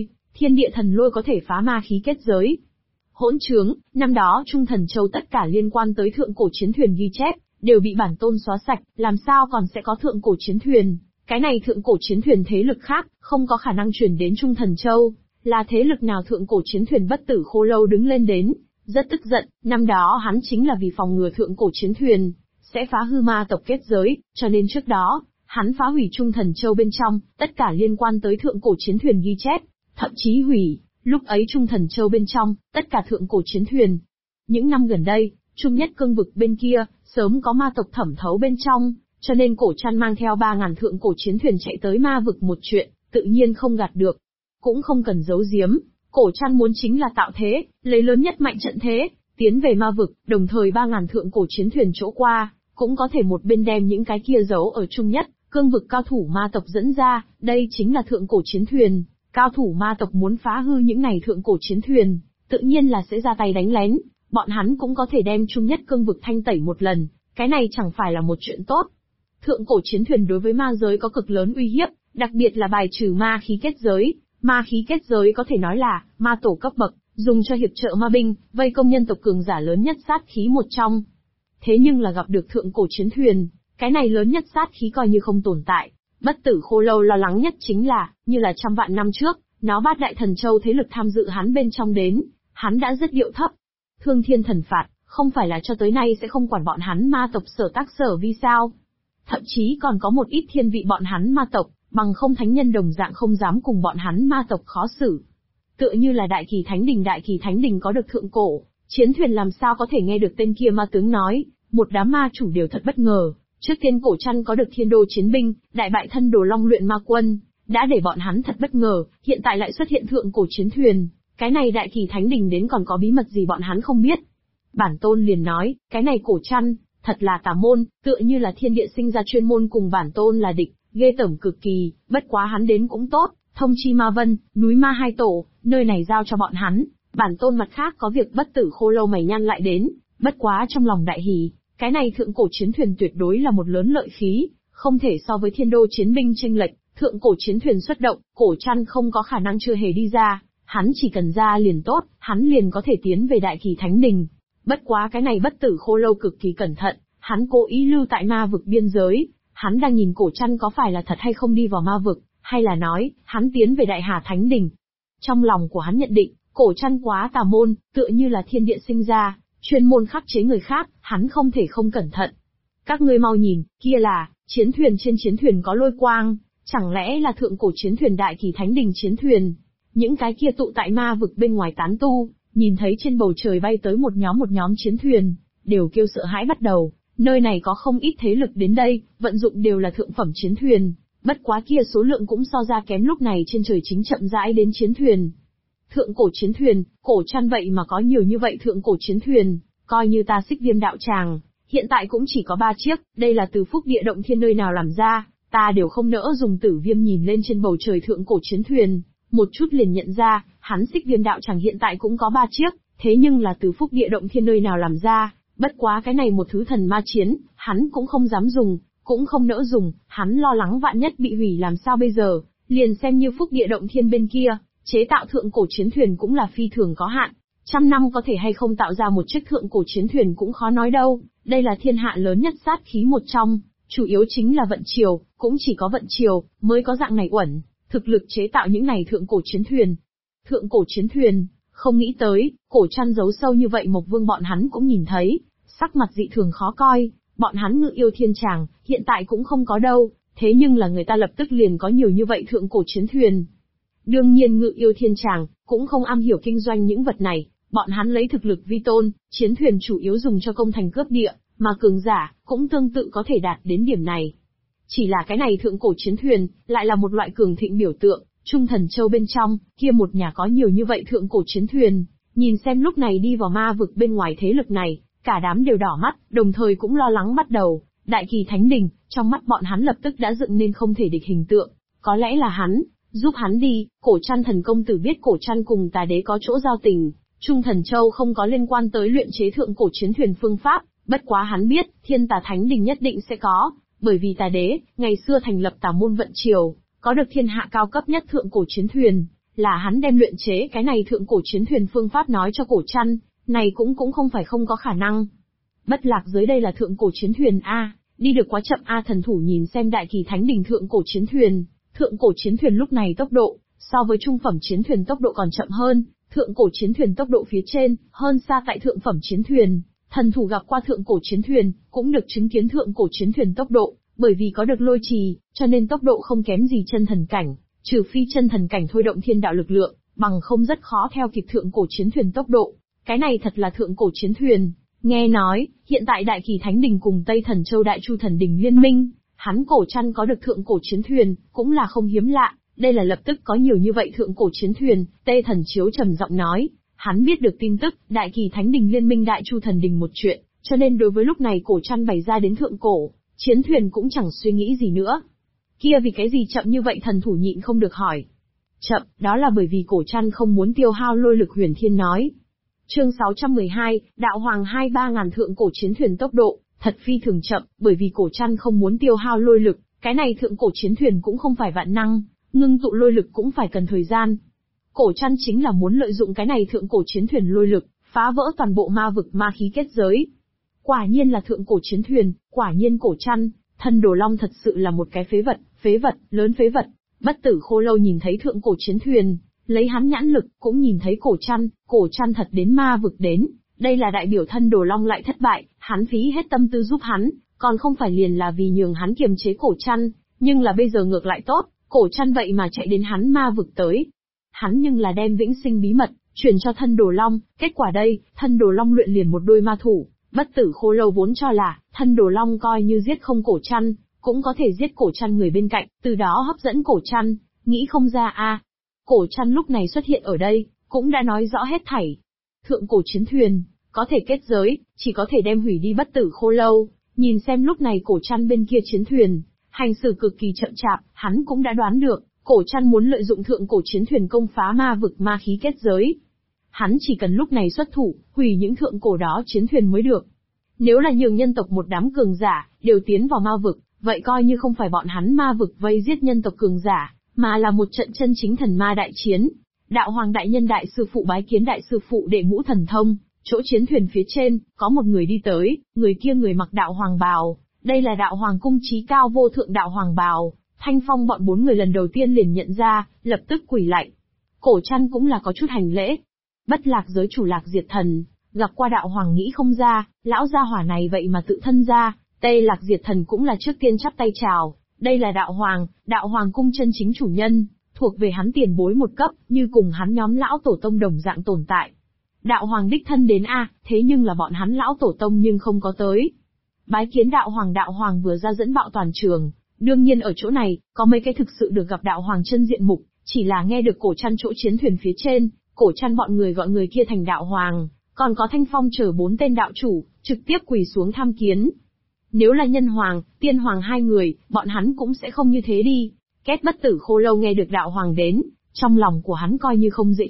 thần lôi có thể phá ma khí kết giới. Hỗn trướng, năm đó Trung Thần Châu tất cả liên quan tới thượng cổ chiến thuyền ghi chép, đều bị bản tôn xóa sạch, làm sao còn sẽ có thượng cổ chiến thuyền? Cái này thượng cổ chiến thuyền thế lực khác, không có khả năng truyền đến Trung Thần Châu, là thế lực nào thượng cổ chiến thuyền? Bất tử khô lâu đứng lên đến, rất tức giận, năm đó hắn chính là vì phòng ngừa thượng cổ chiến thuyền sẽ phá hư ma tộc kết giới, cho nên trước đó, hắn phá hủy Trung Thần Châu bên trong, tất cả liên quan tới thượng cổ chiến thuyền ghi chép, thậm chí hủy, lúc ấy Trung Thần Châu bên trong, tất cả thượng cổ chiến thuyền. Những năm gần đây, Trung Nhất cương vực bên kia, sớm có ma tộc thẩm thấu bên trong, cho nên cổ trăn mang theo 3.000 thượng cổ chiến thuyền chạy tới ma vực một chuyện, tự nhiên không gạt được. Cũng không cần giấu giếm, cổ trăn muốn chính là tạo thế, lấy lớn nhất mạnh trận thế, tiến về ma vực, đồng thời 3.000 thượng cổ chiến thuyền chỗ qua, cũng có thể một bên đem những cái kia giấu ở Trung Nhất cương vực cao thủ ma tộc dẫn ra, đây chính là thượng cổ chiến thuyền. Cao thủ ma tộc muốn phá hư những này thượng cổ chiến thuyền, tự nhiên là sẽ ra tay đánh lén, bọn hắn cũng có thể đem Trung Nhất cương vực thanh tẩy một lần, cái này chẳng phải là một chuyện tốt. Thượng cổ chiến thuyền đối với ma giới có cực lớn uy hiếp, đặc biệt là bài trừ ma khí kết giới. Ma khí kết giới có thể nói là ma tổ cấp bậc, dùng cho hiệp trợ ma binh, vây công nhân tộc cường giả lớn nhất sát khí một trong. Thế nhưng là gặp được thượng cổ chiến thuyền, cái này lớn nhất sát khí coi như không tồn tại. Bất tử khô lâu lo lắng nhất chính là, như là trăm vạn năm trước, nó Bát Đại Thần Châu thế lực tham dự hắn bên trong đến, hắn đã rất điệu thấp. Thương thiên thần phạt, không phải là cho tới nay sẽ không quản bọn hắn ma tộc sở tác sở vi sao. Thậm chí còn có một ít thiên vị bọn hắn ma tộc, bằng không thánh nhân đồng dạng không dám cùng bọn hắn ma tộc khó xử. Tựa như là Đại Kỳ Thánh Đình có được thượng cổ chiến thuyền, làm sao có thể nghe được tên kia ma tướng nói, một đám ma chủ đều thật bất ngờ. Trước tiên cổ trăn có được thiên đô chiến binh, đại bại thân đồ long luyện ma quân, đã để bọn hắn thật bất ngờ, hiện tại lại xuất hiện thượng cổ chiến thuyền, cái này Đại Kỳ Thánh Đình đến còn có bí mật gì bọn hắn không biết. Bản tôn liền nói, cái này cổ trăn, thật là tà môn, tựa như là thiên địa sinh ra chuyên môn cùng bản tôn là địch, ghê tởm cực kỳ, bất quá hắn đến cũng tốt, thông chi ma vân, núi ma hai tổ, nơi này giao cho bọn hắn, bản tôn mặt khác có việc. Bất tử khô lâu mày nhăn lại đến, bất quá trong lòng đại hỉ, cái này thượng cổ chiến thuyền tuyệt đối là một lớn lợi khí, không thể so với thiên đô chiến binh chênh lệch. Thượng cổ chiến thuyền xuất động, cổ trăn không có khả năng chưa hề đi ra, hắn chỉ cần ra liền tốt, hắn liền có thể tiến về Đại Kỳ Thánh Đình. Bất quá cái này bất tử khô lâu cực kỳ cẩn thận, hắn cố ý lưu tại ma vực biên giới, hắn đang nhìn cổ trăn có phải là thật hay không đi vào ma vực, hay là nói, hắn tiến về Đại Hà Thánh Đình. Trong lòng của hắn nhận định, cổ trăn quá tà môn, tựa như là thiên địa sinh ra, chuyên môn khắc chế người khác, hắn không thể không cẩn thận. Các ngươi mau nhìn, kia là, chiến thuyền, trên chiến thuyền có lôi quang, chẳng lẽ là thượng cổ chiến thuyền Đại Kỳ Thánh Đình chiến thuyền? Những cái kia tụ tại ma vực bên ngoài tán tu, nhìn thấy trên bầu trời bay tới một nhóm chiến thuyền, đều kêu sợ hãi bắt đầu. Nơi này có không ít thế lực đến đây, vận dụng đều là thượng phẩm chiến thuyền, bất quá kia số lượng cũng so ra kém. Lúc này trên trời chính chậm rãi đến chiến thuyền. Thượng cổ chiến thuyền, cổ trăn vậy mà có nhiều như vậy thượng cổ chiến thuyền, coi như ta Xích Viêm đạo tràng, hiện tại cũng chỉ có 3 chiếc, đây là từ Phúc Địa Động Thiên nơi nào làm ra, ta đều không nỡ dùng. Tử Viêm nhìn lên trên bầu trời thượng cổ chiến thuyền, một chút liền nhận ra, hắn Xích Viêm đạo tràng hiện tại cũng có 3 chiếc, thế nhưng là từ phúc địa động thiên nơi nào làm ra, bất quá cái này một thứ thần ma chiến, hắn cũng không dám dùng, cũng không nỡ dùng, hắn lo lắng vạn nhất bị hủy làm sao bây giờ, liền xem như phúc địa động thiên bên kia, chế tạo thượng cổ chiến thuyền cũng là phi thường có hạn, 100 năm có thể hay không tạo ra một chiếc thượng cổ chiến thuyền cũng khó nói đâu, đây là thiên hạ lớn nhất sát khí một trong, chủ yếu chính là vận triều, cũng chỉ có vận triều mới có dạng này uẩn, thực lực chế tạo những này thượng cổ chiến thuyền. Thượng cổ chiến thuyền, không nghĩ tới, cổ trăn giấu sâu như vậy Mộc Vương bọn hắn cũng nhìn thấy, sắc mặt dị thường khó coi, bọn hắn Ngự Yêu Thiên Tràng, hiện tại cũng không có đâu, thế nhưng là người ta lập tức liền có nhiều như vậy thượng cổ chiến thuyền. Đương nhiên Ngự Yêu Thiên Tràng, cũng không am hiểu kinh doanh những vật này, bọn hắn lấy thực lực vi tôn, chiến thuyền chủ yếu dùng cho công thành cướp địa, mà cường giả, cũng tương tự có thể đạt đến điểm này. Chỉ là cái này thượng cổ chiến thuyền, lại là một loại cường thịnh biểu tượng, Trung Thần Châu bên trong, kia một nhà có nhiều như vậy thượng cổ chiến thuyền, nhìn xem lúc này đi vào ma vực bên ngoài thế lực này, cả đám đều đỏ mắt, đồng thời cũng lo lắng bắt đầu, Đại Kỳ Thánh Đình, trong mắt bọn hắn lập tức đã dựng nên không thể địch hình tượng, có lẽ là hắn, giúp hắn đi, Cổ Trăn thần công tử biết Cổ Trăn cùng Tà Đế có chỗ giao tình, Trung Thần Châu không có liên quan tới luyện chế thượng cổ chiến thuyền phương pháp, bất quá hắn biết, Thiên Tà Thánh Đình nhất định sẽ có, bởi vì Tà Đế, ngày xưa thành lập Tà môn vận triều, có được thiên hạ cao cấp nhất thượng cổ chiến thuyền, là hắn đem luyện chế cái này thượng cổ chiến thuyền phương pháp nói cho Cổ Trăn, này cũng không phải không có khả năng. Bất lạc dưới đây là thượng cổ chiến thuyền A, đi được quá chậm A thần thủ nhìn xem Đại Kỳ Thánh Đình thượng cổ chiến thuyền lúc này tốc độ, so với trung phẩm chiến thuyền tốc độ còn chậm hơn, thượng cổ chiến thuyền tốc độ phía trên, hơn xa tại thượng phẩm chiến thuyền, thần thủ gặp qua thượng cổ chiến thuyền, cũng được chứng kiến thượng cổ chiến thuyền tốc độ, bởi vì có được lôi trì, cho nên tốc độ không kém gì chân thần cảnh, trừ phi chân thần cảnh thôi động thiên đạo lực lượng, bằng không rất khó theo kịp thượng cổ chiến thuyền tốc độ. Cái này thật là thượng cổ chiến thuyền. Nghe nói, hiện tại Đại Kỳ Thánh Đình cùng Tây Thần Châu Đại Chu Thần Đình liên minh, hắn Cổ Trăn có được thượng cổ chiến thuyền, cũng là không hiếm lạ, đây là lập tức có nhiều như vậy thượng cổ chiến thuyền, Tây Thần Chiếu trầm giọng nói, hắn biết được tin tức, Đại Kỳ Thánh Đình liên minh Đại Chu Thần Đình một chuyện, cho nên đối với lúc này Cổ Trăn bày ra đến thượng cổ chiến thuyền cũng chẳng suy nghĩ gì nữa. Kia vì cái gì chậm như vậy thần thủ nhịn không được hỏi. Chậm, đó là bởi vì Cổ Trăn không muốn tiêu hao lôi lực Huyền Thiên nói. Chương 612, Đạo Hoàng 23 ngàn thượng cổ chiến thuyền tốc độ, thật phi thường chậm, bởi vì Cổ Trăn không muốn tiêu hao lôi lực, cái này thượng cổ chiến thuyền cũng không phải vạn năng, ngưng tụ lôi lực cũng phải cần thời gian. Cổ Trăn chính là muốn lợi dụng cái này thượng cổ chiến thuyền lôi lực, phá vỡ toàn bộ ma vực ma khí kết giới. Quả nhiên là thượng cổ chiến thuyền, quả nhiên Cổ Trăn, thân Đồ Long thật sự là một cái phế vật, lớn phế vật. Bất Tử Khô Lâu nhìn thấy thượng cổ chiến thuyền, lấy hắn nhãn lực, cũng nhìn thấy Cổ Trăn thật đến ma vực đến, đây là đại biểu thân Đồ Long lại thất bại, hắn phí hết tâm tư giúp hắn, còn không phải liền là vì nhường hắn kiềm chế Cổ Trăn, nhưng là bây giờ ngược lại tốt, Cổ Trăn vậy mà chạy đến hắn ma vực tới. Hắn nhưng là đem vĩnh sinh bí mật, truyền cho thân Đồ Long, kết quả đây, thân Đồ Long luyện liền một đôi ma thủ, Bất Tử Khô Lâu vốn cho là, thân Đồ Long coi như giết không Cổ Trăn, cũng có thể giết Cổ Trăn người bên cạnh, từ đó hấp dẫn Cổ Trăn, nghĩ không ra a. Cổ Trăn lúc này xuất hiện ở đây, cũng đã nói rõ hết thảy. Thượng cổ chiến thuyền, có thể kết giới, chỉ có thể đem hủy đi Bất Tử Khô Lâu, nhìn xem lúc này Cổ Trăn bên kia chiến thuyền, hành xử cực kỳ chậm chạp, hắn cũng đã đoán được, Cổ Trăn muốn lợi dụng thượng cổ chiến thuyền công phá ma vực ma khí kết giới. Hắn chỉ cần lúc này xuất thủ, hủy những thượng cổ đó chiến thuyền mới được. Nếu là nhường nhân tộc một đám cường giả, đều tiến vào ma vực, vậy coi như không phải bọn hắn ma vực vây giết nhân tộc cường giả, mà là một trận chân chính thần ma đại chiến. Đạo Hoàng đại nhân đại sư phụ bái kiến đại sư phụ đệ ngũ thần thông, chỗ chiến thuyền phía trên, có một người đi tới, người kia người mặc đạo hoàng bào, đây là đạo hoàng cung trí cao vô thượng đạo hoàng bào. Thanh Phong bọn 4 người lần đầu tiên liền nhận ra, lập tức quỳ lạy. Cổ Trăn cũng là có chút hành lễ. Bất Lạc giới chủ Lạc Diệt Thần, gặp qua đạo hoàng nghĩ không ra, lão gia hỏa này vậy mà tự thân ra, Tây Lạc Diệt Thần cũng là trước tiên chắp tay chào, đây là đạo hoàng cung chân chính chủ nhân, thuộc về hắn tiền bối một cấp, như cùng hắn nhóm lão tổ tông đồng dạng tồn tại. Đạo hoàng đích thân đến thế nhưng là bọn hắn lão tổ tông nhưng không có tới. Bái kiến đạo hoàng vừa ra dẫn bạo toàn trường, đương nhiên ở chỗ này, có mấy cái thực sự được gặp đạo hoàng chân diện mục, chỉ là nghe được Cổ Trăn chỗ chiến thuyền phía trên, Cổ Trăn bọn người gọi người kia thành đạo hoàng, còn có Thanh Phong chờ 4 tên đạo chủ, trực tiếp quỳ xuống tham kiến. Nếu là nhân hoàng, tiên hoàng 2 người, bọn hắn cũng sẽ không như thế đi. Kết Bất Tử Khô Lâu nghe được đạo hoàng đến, trong lòng của hắn coi như không dễ chịu,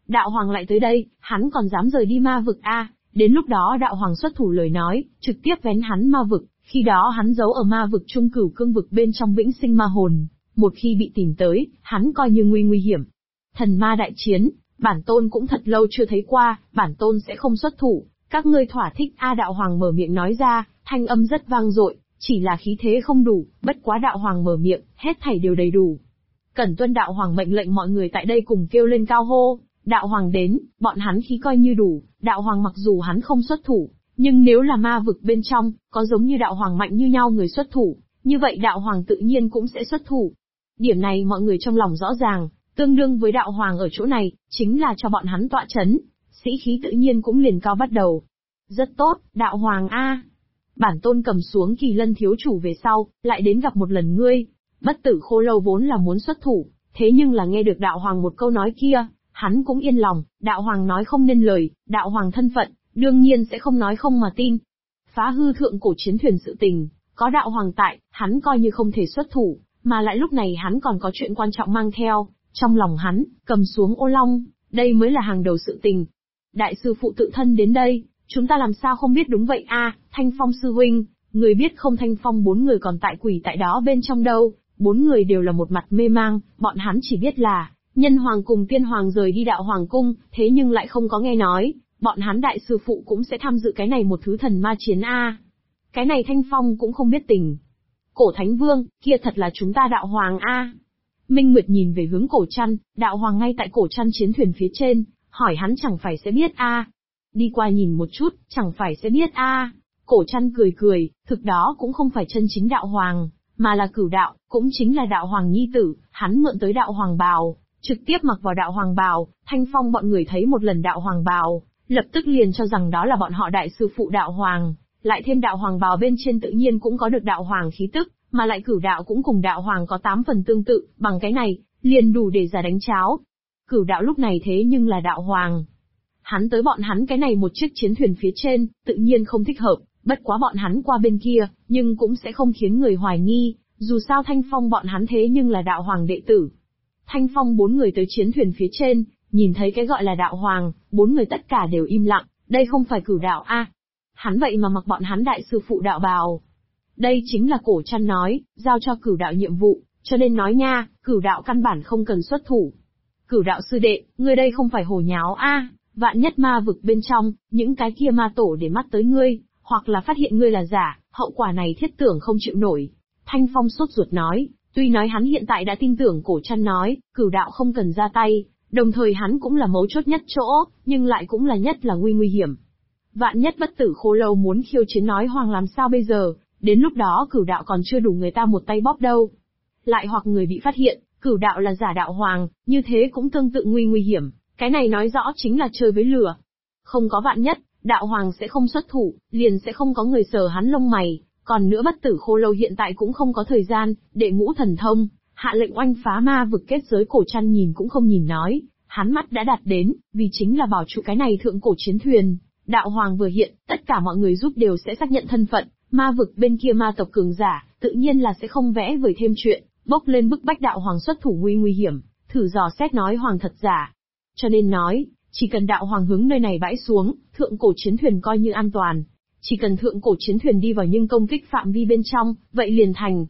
đạo hoàng lại tới đây, hắn còn dám rời đi ma vực a? Đến lúc đó đạo hoàng xuất thủ lời nói, trực tiếp vén hắn ma vực, khi đó hắn giấu ở ma vực trung cửu cương vực bên trong vĩnh sinh ma hồn, một khi bị tìm tới, hắn coi như nguy hiểm. Thần ma đại chiến, bản tôn cũng thật lâu chưa thấy qua, bản tôn sẽ không xuất thủ, các ngươi thỏa thích a. Đạo hoàng mở miệng nói ra, thanh âm rất vang dội, chỉ là khí thế không đủ, bất quá đạo hoàng mở miệng, hết thảy đều đầy đủ. Cẩn tuân đạo hoàng mệnh lệnh, mọi người tại đây cùng kêu lên cao hô, đạo hoàng đến, bọn hắn khí coi như đủ, đạo hoàng mặc dù hắn không xuất thủ, nhưng nếu là ma vực bên trong, có giống như đạo hoàng mạnh như nhau người xuất thủ, như vậy đạo hoàng tự nhiên cũng sẽ xuất thủ. Điểm này mọi người trong lòng rõ ràng, tương đương với đạo hoàng ở chỗ này, chính là cho bọn hắn tọa chấn, sĩ khí tự nhiên cũng liền cao bắt đầu. Rất tốt, đạo hoàng a. Bản tôn cầm xuống Kỳ Lân thiếu chủ về sau, lại đến gặp một lần ngươi. Bất Tử Khô Lâu vốn là muốn xuất thủ, thế nhưng là nghe được đạo hoàng một câu nói kia, hắn cũng yên lòng, đạo hoàng nói không nên lời, đạo hoàng thân phận, đương nhiên sẽ không nói không mà tin. Phá hư thượng cổ chiến thuyền sự tình, có đạo hoàng tại, hắn coi như không thể xuất thủ, mà lại lúc này hắn còn có chuyện quan trọng mang theo, trong lòng hắn, cầm xuống ô long, đây mới là hàng đầu sự tình. Đại sư phụ tự thân đến đây, chúng ta làm sao không biết đúng vậy a? Thanh Phong sư huynh, người biết không? Thanh Phong 4 người còn tại quỷ tại đó bên trong đâu, 4 người đều là một mặt mê mang, bọn hắn chỉ biết là, nhân hoàng cùng tiên hoàng rời đi đạo hoàng cung, thế nhưng lại không có nghe nói, bọn hắn đại sư phụ cũng sẽ tham dự cái này một thứ thần ma chiến a. Cái này Thanh Phong cũng không biết tình. Cổ Thánh Vương, kia thật là chúng ta đạo hoàng a. Minh Nguyệt nhìn về hướng Cổ Trăn, đạo hoàng ngay tại Cổ Trăn chiến thuyền phía trên, hỏi hắn chẳng phải sẽ biết a? Đi qua nhìn một chút, chẳng phải sẽ biết a? Cổ Trăn cười cười, thực đó cũng không phải chân chính đạo hoàng, mà là Cửu đạo, cũng chính là đạo hoàng nhi tử, hắn mượn tới đạo hoàng bào, trực tiếp mặc vào đạo hoàng bào. Thanh Phong bọn người thấy một lần đạo hoàng bào, lập tức liền cho rằng đó là bọn họ đại sư phụ đạo hoàng, lại thêm đạo hoàng bào bên trên tự nhiên cũng có được đạo hoàng khí tức, mà lại Cửu đạo cũng cùng đạo hoàng có 8 phần tương tự, bằng cái này, liền đủ để giả đánh cháo. Cửu đạo lúc này thế nhưng là đạo hoàng. Hắn tới bọn hắn cái này một chiếc chiến thuyền phía trên, tự nhiên không thích hợp, bất quá bọn hắn qua bên kia, nhưng cũng sẽ không khiến người hoài nghi, dù sao Thanh Phong bọn hắn thế nhưng là đạo hoàng đệ tử. Thanh Phong 4 người tới chiến thuyền phía trên, nhìn thấy cái gọi là đạo hoàng, 4 người tất cả đều im lặng, đây không phải Cửu đạo a? Hắn vậy mà mặc bọn hắn đại sư phụ đạo bào. Đây chính là Cổ Trăn nói, giao cho Cửu đạo nhiệm vụ, cho nên nói nha, Cửu đạo căn bản không cần xuất thủ. Cửu đạo sư đệ, ngươi đây không phải hồ nháo a? Vạn nhất ma vực bên trong, những cái kia ma tổ để mắt tới ngươi, hoặc là phát hiện ngươi là giả, hậu quả này thiết tưởng không chịu nổi. Thanh Phong sốt ruột nói, tuy nói hắn hiện tại đã tin tưởng Cổ Trăn nói, Cửu đạo không cần ra tay, đồng thời hắn cũng là mấu chốt nhất chỗ, nhưng lại cũng là nhất là nguy hiểm. Vạn nhất Bất Tử Khô Lâu muốn khiêu chiến nói hoàng làm sao bây giờ, đến lúc đó Cửu đạo còn chưa đủ người ta một tay bóp đâu. Lại hoặc người bị phát hiện, Cửu đạo là giả đạo hoàng, như thế cũng tương tự nguy hiểm, cái này nói rõ chính là chơi với lửa. Không có vạn nhất, đạo hoàng sẽ không xuất thủ, liền sẽ không có người sờ hắn lông mày, còn nữa Bất Tử Khô Lâu hiện tại cũng không có thời gian, đệ ngũ thần thông, hạ lệnh oanh phá ma vực kết giới. Cổ Trăn nhìn cũng không nhìn nói, hắn mắt đã đặt đến, vì chính là bảo trụ cái này thượng cổ chiến thuyền. Đạo hoàng vừa hiện, tất cả mọi người giúp đều sẽ xác nhận thân phận, ma vực bên kia ma tộc cường giả, tự nhiên là sẽ không vẽ vời thêm chuyện, bốc lên bức bách đạo hoàng xuất thủ nguy hiểm, thử dò xét nói hoàng thật giả. Cho nên nói, chỉ cần đạo hoàng hướng nơi này bãi xuống, thượng cổ chiến thuyền coi như an toàn. Chỉ cần thượng cổ chiến thuyền đi vào nhưng công kích phạm vi bên trong, vậy liền thành.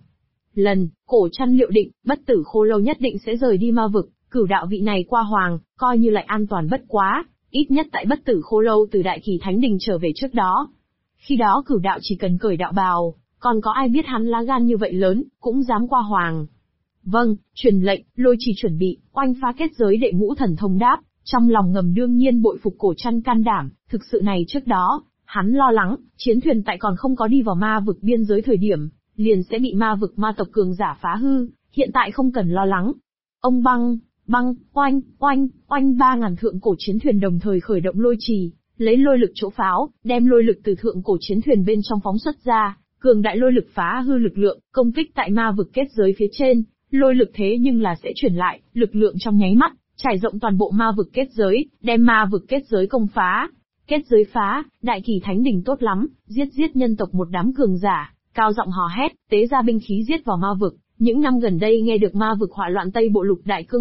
Cổ Trăn liệu định, Bất Tử Khô Lâu nhất định sẽ rời đi ma vực, Cửu đạo vị này qua hoàng, coi như lại an toàn bất quá, ít nhất tại Bất Tử Khô Lâu từ Đại Kỳ Thánh Đình trở về trước đó. Khi đó Cửu đạo chỉ cần cởi đạo bào, còn có ai biết hắn lá gan như vậy lớn, cũng dám qua hoàng. Vâng, truyền lệnh, Lôi Trì chuẩn bị, oanh phá kết giới. đệ ngũ thần thông đáp, trong lòng ngầm đương nhiên bội phục Cổ Trăn can đảm, thực sự này trước đó, hắn lo lắng, chiến thuyền tại còn không có đi vào ma vực biên giới thời điểm, liền sẽ bị ma vực ma tộc cường giả phá hư, hiện tại không cần lo lắng. Ông băng, oanh, 3.000 thượng cổ chiến thuyền đồng thời khởi động lôi trì, lấy lôi lực chỗ pháo, đem lôi lực từ thượng cổ chiến thuyền bên trong phóng xuất ra, cường đại lôi lực phá hư lực lượng, công kích tại ma vực kết giới phía trên, lôi lực thế nhưng là sẽ chuyển lại, lực lượng trong nháy mắt, trải rộng toàn bộ ma vực kết giới, đem ma vực kết giới công phá. Kết giới phá, Đại Kỳ Thánh Đình tốt lắm, giết nhân tộc một đám cường giả, cao giọng hò hét, tế ra binh khí giết vào ma vực. Những năm gần đây nghe được ma vực hỏa loạn Tây Bộ Lục Đại Cương vực,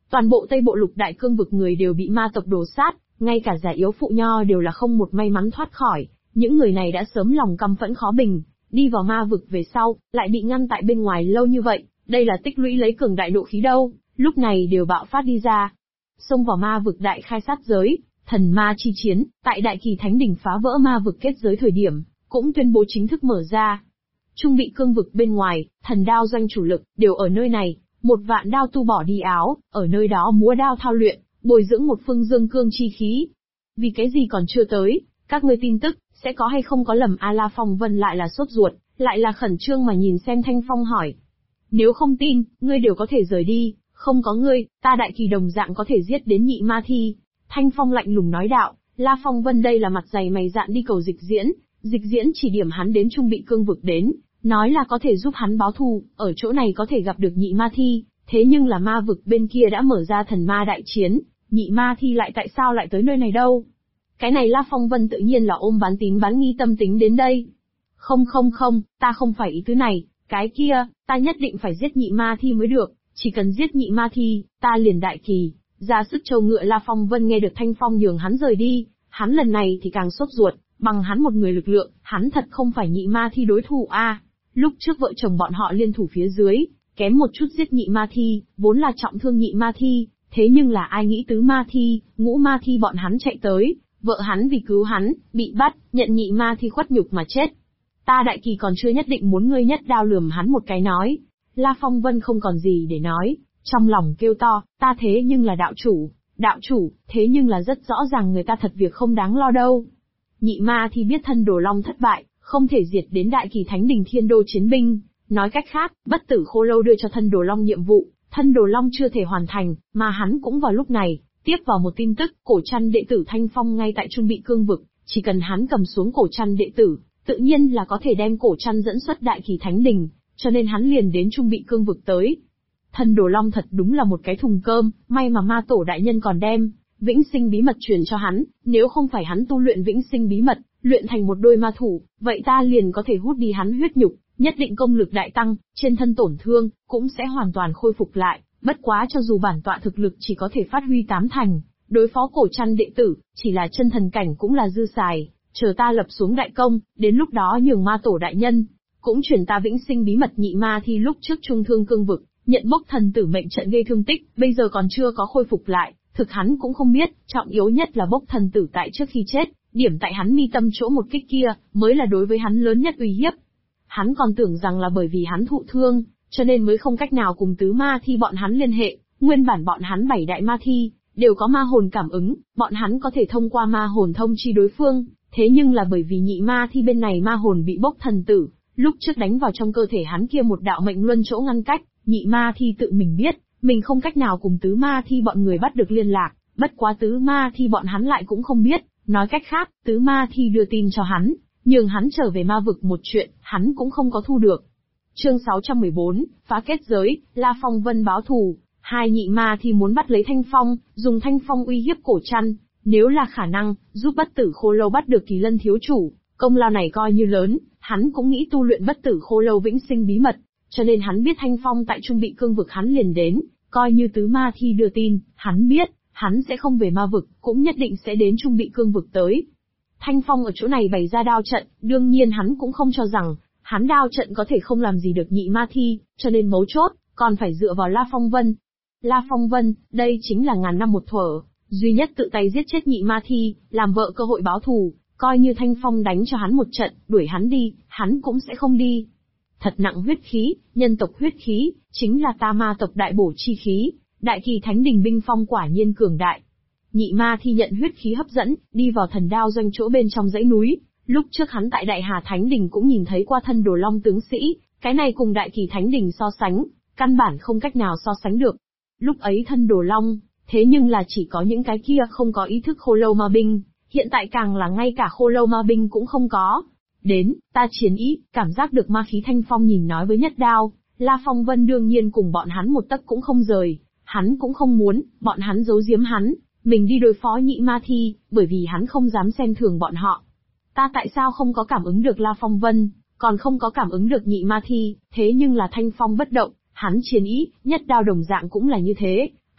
Toàn bộ Tây Bộ Lục Đại Cương vực người đều bị ma tộc đổ sát, ngay cả già yếu phụ nho đều là không một may mắn thoát khỏi. Những người này đã sớm lòng căm phẫn khó bình, đi vào ma vực về sau, lại bị ngăn tại bên ngoài lâu như vậy, đây là tích lũy lấy cường đại độ khí đâu, lúc này đều bạo phát đi ra. Xông vào ma vực đại khai sát giới, thần ma chi chiến, tại Đại Kỳ Thánh Đỉnh phá vỡ ma vực kết giới thời điểm, cũng tuyên bố chính thức mở ra. Trung bị cương vực bên ngoài, thần đao doanh chủ lực, đều ở nơi này, 1.000.000 đao tu bỏ đi áo, ở nơi đó múa đao thao luyện, bồi dưỡng một phương dương cương chi khí. Vì cái gì còn chưa tới, các ngươi tin tức, sẽ có hay không có lầm A La Phong Vân lại là sốt ruột, lại là khẩn trương mà nhìn xem Thanh Phong hỏi. Nếu không tin, ngươi đều có thể rời đi, không có ngươi, ta Đại Kỳ đồng dạng có thể giết đến nhị ma thi. Thanh Phong lạnh lùng nói đạo, La Phong Vân đây là mặt dày mày dạn đi cầu Dịch Diễn chỉ điểm hắn đến Trung bị cương vực đến, nói là có thể giúp hắn báo thù, ở chỗ này có thể gặp được nhị ma thi, thế nhưng là ma vực bên kia đã mở ra thần ma đại chiến, nhị ma thi lại tại sao lại tới nơi này đâu? Cái này La Phong Vân tự nhiên là ôm bán tín bán nghi tâm tính đến đây. Không, ta không phải ý tứ này, cái kia, ta nhất định phải giết nhị ma thi mới được, chỉ cần giết nhị ma thi, ta liền Đại Kỳ, ra sức trâu ngựa. La Phong Vân nghe được Thanh Phong nhường hắn rời đi, hắn lần này thì càng sốt ruột, bằng hắn một người lực lượng, hắn thật không phải nhị ma thi đối thủ a. Lúc trước vợ chồng bọn họ liên thủ phía dưới, kém một chút giết nhị ma thi, vốn là trọng thương nhị ma thi, thế nhưng là ai nghĩ tứ ma thi, ngũ ma thi bọn hắn chạy tới, vợ hắn vì cứu hắn, bị bắt, nhận nhị ma thi khuất nhục mà chết. Ta Đại Kỳ còn chưa nhất định muốn ngươi nhất đao lườm hắn một cái nói. La Phong Vân không còn gì để nói, trong lòng kêu to, ta thế nhưng là đạo chủ, thế nhưng là rất rõ ràng người ta thật việc không đáng lo đâu. Nhị ma thi biết thân Đồ Long thất bại, không thể diệt đến Đại Kỳ Thánh Đình Thiên Đô chiến binh, nói cách khác, Bất Tử Khô Lâu đưa cho thân Đồ Long nhiệm vụ, thân Đồ Long chưa thể hoàn thành, mà hắn cũng vào lúc này, tiếp vào một tin tức, cổ trăn đệ tử Thanh Phong ngay tại Trung bị cương vực, chỉ cần hắn cầm xuống cổ trăn đệ tử, tự nhiên là có thể đem cổ trăn dẫn xuất Đại Kỳ Thánh Đình, cho nên hắn liền đến Trung bị cương vực tới. Thân Đồ Long thật đúng là một cái thùng cơm, may mà ma tổ đại nhân còn đem vĩnh sinh bí mật truyền cho hắn, nếu không phải hắn tu luyện vĩnh sinh bí mật, luyện thành một đôi ma thủ, vậy ta liền có thể hút đi hắn huyết nhục, nhất định công lực đại tăng, trên thân tổn thương, cũng sẽ hoàn toàn khôi phục lại, bất quá cho dù bản tọa thực lực chỉ có thể phát huy 8 thành, đối phó cổ trăn đệ tử, chỉ là chân thần cảnh cũng là dư xài, chờ ta lập xuống đại công, đến lúc đó nhường ma tổ đại nhân, cũng truyền ta vĩnh sinh bí mật nhị ma thi lúc trước trung thương cương vực, nhận bốc thần tử mệnh trận gây thương tích, bây giờ còn chưa có khôi phục lại, thực hắn cũng không biết, trọng yếu nhất là bốc thần tử tại trước khi chết, điểm tại hắn mi tâm chỗ một kích kia, mới là đối với hắn lớn nhất uy hiếp. Hắn còn tưởng rằng là bởi vì hắn thụ thương, cho nên mới không cách nào cùng tứ ma thi bọn hắn liên hệ, nguyên bản bọn hắn 7 đại ma thi, đều có ma hồn cảm ứng, bọn hắn có thể thông qua ma hồn thông chi đối phương, thế nhưng là bởi vì nhị ma thi bên này ma hồn bị bốc thần tử, lúc trước đánh vào trong cơ thể hắn kia một đạo mệnh luân chỗ ngăn cách, nhị ma thi tự mình biết, mình không cách nào cùng tứ ma thi bọn người bắt được liên lạc, bất quá tứ ma thi bọn hắn lại cũng không biết, nói cách khác, tứ ma thi đưa tin cho hắn, nhường hắn trở về ma vực một chuyện, hắn cũng không có thu được. Chương 614, phá kết giới, La Phong Vân báo thù, hai nhị ma thi muốn bắt lấy Thanh Phong, dùng Thanh Phong uy hiếp cổ trăn, nếu là khả năng, giúp Bất Tử Khô Lâu bắt được Kỳ Lân thiếu chủ, công lao này coi như lớn, hắn cũng nghĩ tu luyện Bất Tử Khô Lâu vĩnh sinh bí mật, cho nên hắn biết Thanh Phong tại Trung bị cương vực hắn liền đến, coi như tứ ma thi đưa tin, hắn biết, hắn sẽ không về ma vực, cũng nhất định sẽ đến Trung bị cương vực tới. Thanh Phong ở chỗ này bày ra đao trận, đương nhiên hắn cũng không cho rằng, hắn đao trận có thể không làm gì được nhị ma thi, cho nên mấu chốt, còn phải dựa vào La Phong Vân. La Phong Vân, đây chính là ngàn năm một thuở, duy nhất tự tay giết chết nhị ma thi, làm vợ cơ hội báo thù, coi như Thanh Phong đánh cho hắn một trận, đuổi hắn đi, hắn cũng sẽ không đi. Thật nặng huyết khí, nhân tộc huyết khí, chính là ta ma tộc đại bổ chi khí, Đại Kỳ Thánh Đình binh phong quả nhiên cường đại. Nhị ma thi nhận huyết khí hấp dẫn, đi vào thần đao doanh chỗ bên trong dãy núi, lúc trước hắn tại Đại Hà Thánh Đình cũng nhìn thấy qua thân Đồ Long tướng sĩ, cái này cùng Đại Kỳ Thánh Đình so sánh, căn bản không cách nào so sánh được. Lúc ấy thân Đồ Long, thế nhưng là chỉ có những cái kia không có ý thức khô lâu ma binh, hiện tại càng là ngay cả khô lâu ma binh cũng không có. Đến, ta chiến ý, cảm giác được ma khí Thanh Phong nhìn nói với nhất đao, La Phong Vân đương nhiên cùng bọn hắn một tấc cũng không rời, hắn cũng không muốn, bọn hắn giấu giếm hắn, mình đi đối phó nhị ma thi, bởi vì hắn không dám xem thường bọn họ. Ta tại sao không có cảm ứng được La Phong Vân, còn không có cảm ứng được nhị ma thi, thế nhưng là Thanh Phong bất động, hắn chiến ý, nhất đao đồng dạng cũng là như thế,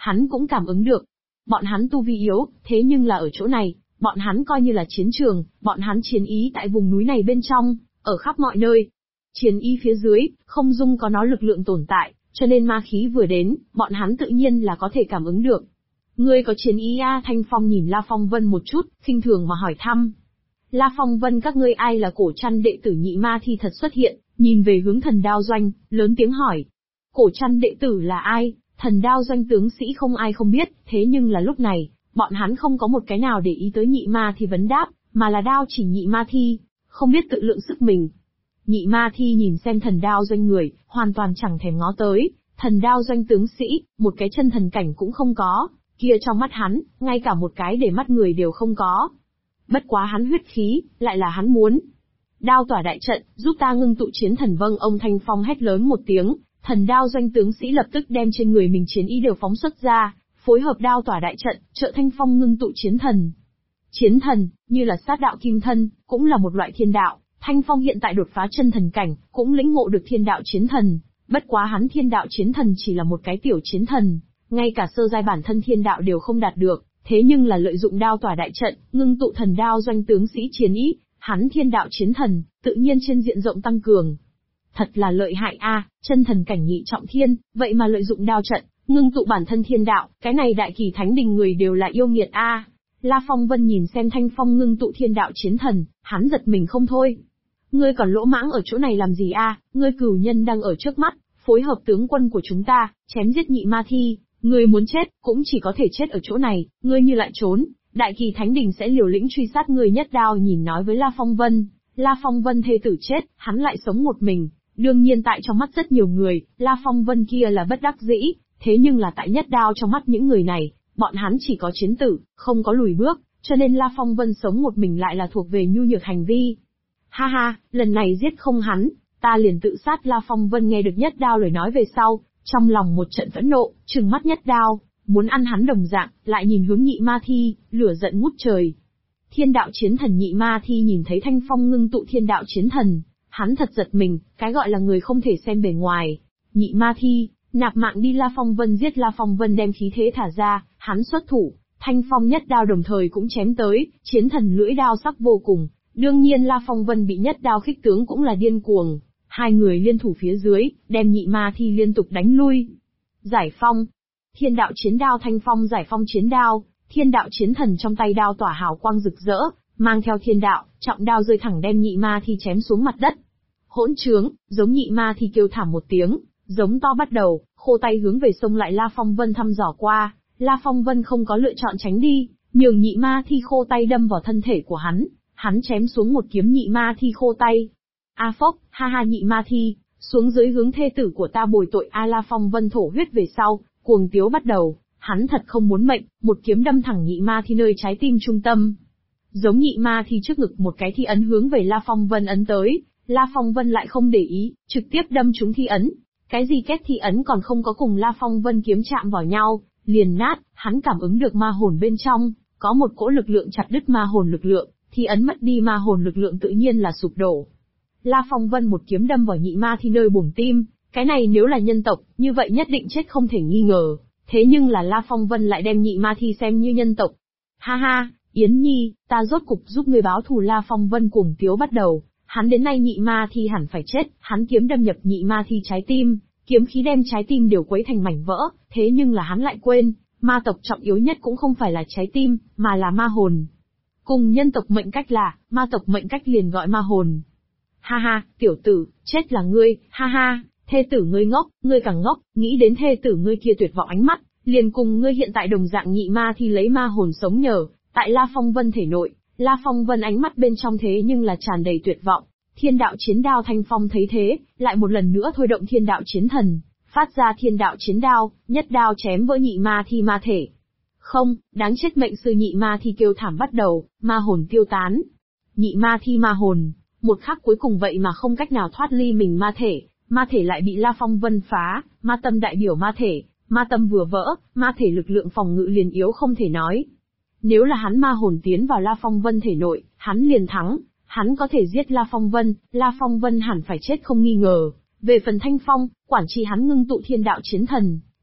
hắn cũng cảm ứng được. Bọn hắn tu vi yếu, thế nhưng là ở chỗ này, bọn hắn coi như là chiến trường, bọn hắn chiến ý tại vùng núi này bên trong, ở khắp mọi nơi. Chiến ý phía dưới, không dung có nó lực lượng tồn tại, cho nên ma khí vừa đến, bọn hắn tự nhiên là có thể cảm ứng được. Ngươi có chiến ý a? Thanh Phong nhìn La Phong Vân một chút, khinh thường mà hỏi thăm. La Phong Vân, các ngươi ai là Cổ Trăn đệ tử nhị ma thi thật xuất hiện, nhìn về hướng Thần Đao Doanh, lớn tiếng hỏi. Cổ Trăn đệ tử là ai? Thần Đao Doanh tướng sĩ không ai không biết, thế nhưng là lúc này, bọn hắn không có một cái nào để ý tới nhị ma thi vấn đáp, mà là đao chỉ nhị ma thi, không biết tự lượng sức mình. Nhị ma thi nhìn xem Thần Đao Doanh người, hoàn toàn chẳng thèm ngó tới, Thần Đao Doanh tướng sĩ, một cái chân thần cảnh cũng không có, kia trong mắt hắn, ngay cả một cái để mắt người đều không có. Bất quá hắn huyết khí, lại là hắn muốn. Đao tỏa đại trận, giúp ta ngưng tụ chiến thần. Vâng, ông Thanh Phong hét lớn một tiếng, Thần Đao Doanh tướng sĩ lập tức đem trên người mình chiến ý đều phóng xuất ra, phối hợp đao tỏa đại trận, trợ Thanh Phong ngưng tụ chiến thần. Chiến thần, như là sát đạo kim thân, cũng là một loại thiên đạo, Thanh Phong hiện tại đột phá chân thần cảnh, cũng lĩnh ngộ được thiên đạo chiến thần, bất quá hắn thiên đạo chiến thần chỉ là một cái tiểu chiến thần, ngay cả sơ giai bản thân thiên đạo đều không đạt được, thế nhưng là lợi dụng đao tỏa đại trận, ngưng tụ Thần Đao Doanh tướng sĩ chiến ý, hắn thiên đạo chiến thần, tự nhiên trên diện rộng tăng cường. Thật là lợi hại a, chân thần cảnh nhị trọng thiên, vậy mà lợi dụng đao trận, ngưng tụ bản thân thiên đạo, cái này đại kỳ thánh đình người đều là yêu nghiệt a. La Phong Vân nhìn xem Thanh Phong ngưng tụ thiên đạo chiến thần, hắn giật mình không thôi. Ngươi còn lỗ mãng ở chỗ này làm gì a? Ngươi cửu nhân đang ở trước mắt, phối hợp tướng quân của chúng ta, chém giết nhị ma thi, ngươi muốn chết, cũng chỉ có thể chết ở chỗ này, ngươi như lại trốn, đại kỳ thánh đình sẽ liều lĩnh truy sát ngươi nhất đao. Nhìn nói với La Phong Vân, La Phong Vân thê tử chết, hắn lại sống một mình, đương nhiên tại trong mắt rất nhiều người, La Phong Vân kia là bất đắc dĩ, thế nhưng là tại nhất đao trong mắt những người này, bọn hắn chỉ có chiến tử, không có lùi bước, cho nên La Phong Vân sống một mình lại là thuộc về nhu nhược hành vi. Ha ha, lần này giết không hắn, ta liền tự sát. La Phong Vân nghe được nhất đao lời nói về sau, trong lòng một trận phẫn nộ, trừng mắt nhất đao, muốn ăn hắn đồng dạng, lại nhìn hướng nhị ma thi, lửa giận ngút trời. Thiên đạo chiến thần nhị ma thi nhìn thấy Thanh Phong ngưng tụ thiên đạo chiến thần, hắn thật giật mình, cái gọi là người không thể xem bề ngoài. Nhị ma thi, nạp mạng đi. La Phong Vân giết. La Phong Vân đem khí thế thả ra, hắn xuất thủ, Thanh Phong nhất đao đồng thời cũng chém tới, chiến thần lưỡi đao sắc vô cùng. Đương nhiên La Phong Vân bị nhất đao khích tướng cũng là điên cuồng, hai người liên thủ phía dưới, đem nhị ma thi liên tục đánh lui. Giải phong, thiên đạo chiến đao. Thanh Phong giải phong chiến đao, thiên đạo chiến thần trong tay đao tỏa hào quang rực rỡ, mang theo thiên đạo, trọng đao rơi thẳng đem nhị ma thi chém xuống mặt đất. Hỗn trướng, giống nhị ma thi kêu thảm một tiếng, giống to bắt đầu, khô tay hướng về sông lại La Phong Vân thăm dò qua, La Phong Vân không có lựa chọn tránh đi, nhường nhị ma thi khô tay đâm vào thân thể của hắn chém xuống một kiếm nhị ma thi khô tay. A phốc, ha ha, nhị ma thi, xuống dưới hướng thê tử của ta bồi tội. A La Phong Vân thổ huyết về sau, cuồng tiếu bắt đầu, hắn thật không muốn mệnh, một kiếm đâm thẳng nhị ma thi nơi trái tim trung tâm. Giống nhị ma thi trước ngực một cái thi ấn hướng về La Phong Vân ấn tới, La Phong Vân lại không để ý, trực tiếp đâm trúng thi ấn. Cái gì kết thi ấn còn không có cùng La Phong Vân kiếm chạm vào nhau, liền nát, hắn cảm ứng được ma hồn bên trong, có một cỗ lực lượng chặt đứt ma hồn lực lượng, thi ấn mất đi ma hồn lực lượng tự nhiên là sụp đổ. La Phong Vân một kiếm đâm vào nhị ma thi nơi bổn tim, cái này nếu là nhân tộc, như vậy nhất định chết không thể nghi ngờ, thế nhưng là La Phong Vân lại đem nhị ma thi xem như nhân tộc. Ha ha, Yến Nhi, ta rốt cục giúp ngươi báo thù. La Phong Vân cuồng tiếu bắt đầu, hắn đến nay nhị ma thi hẳn phải chết, hắn kiếm đâm nhập nhị ma thi trái tim, kiếm khí đem trái tim đều quấy thành mảnh vỡ, thế nhưng là hắn lại quên, ma tộc trọng yếu nhất cũng không phải là trái tim, mà là ma hồn. Cùng nhân tộc mệnh cách là, ma tộc mệnh cách liền gọi ma hồn. Ha ha, tiểu tử, chết là ngươi, ha ha, thê tử ngươi ngốc, ngươi càng ngốc, nghĩ đến thê tử ngươi kia tuyệt vọng ánh mắt, liền cùng ngươi hiện tại đồng dạng. Nhị ma thi lấy ma hồn sống nhờ, tại La Phong Vân thể nội, La Phong Vân ánh mắt bên trong thế nhưng là tràn đầy tuyệt vọng. Thiên đạo chiến đao. Thanh Phong thấy thế, lại một lần nữa thôi động thiên đạo chiến thần, phát ra thiên đạo chiến đao, nhất đao chém vỡ nhị ma thi ma thể. Không, đáng chết. Mệnh sư nhị ma thi kêu thảm bắt đầu, ma hồn tiêu tán. Nhị ma thi ma hồn, một khắc cuối cùng vậy mà không cách nào thoát ly mình ma thể lại bị La Phong Vân phá, ma tâm đại biểu ma tâm vừa vỡ, ma thể lực lượng phòng ngự liền yếu không thể nói. Nếu là hắn ma hồn tiến vào La Phong Vân thể nội, hắn liền thắng, hắn có thể giết La Phong Vân hẳn phải chết không nghi ngờ. Về phần Thanh Phong, quản trị hắn ngưng tụ thiên đạo chiến thần,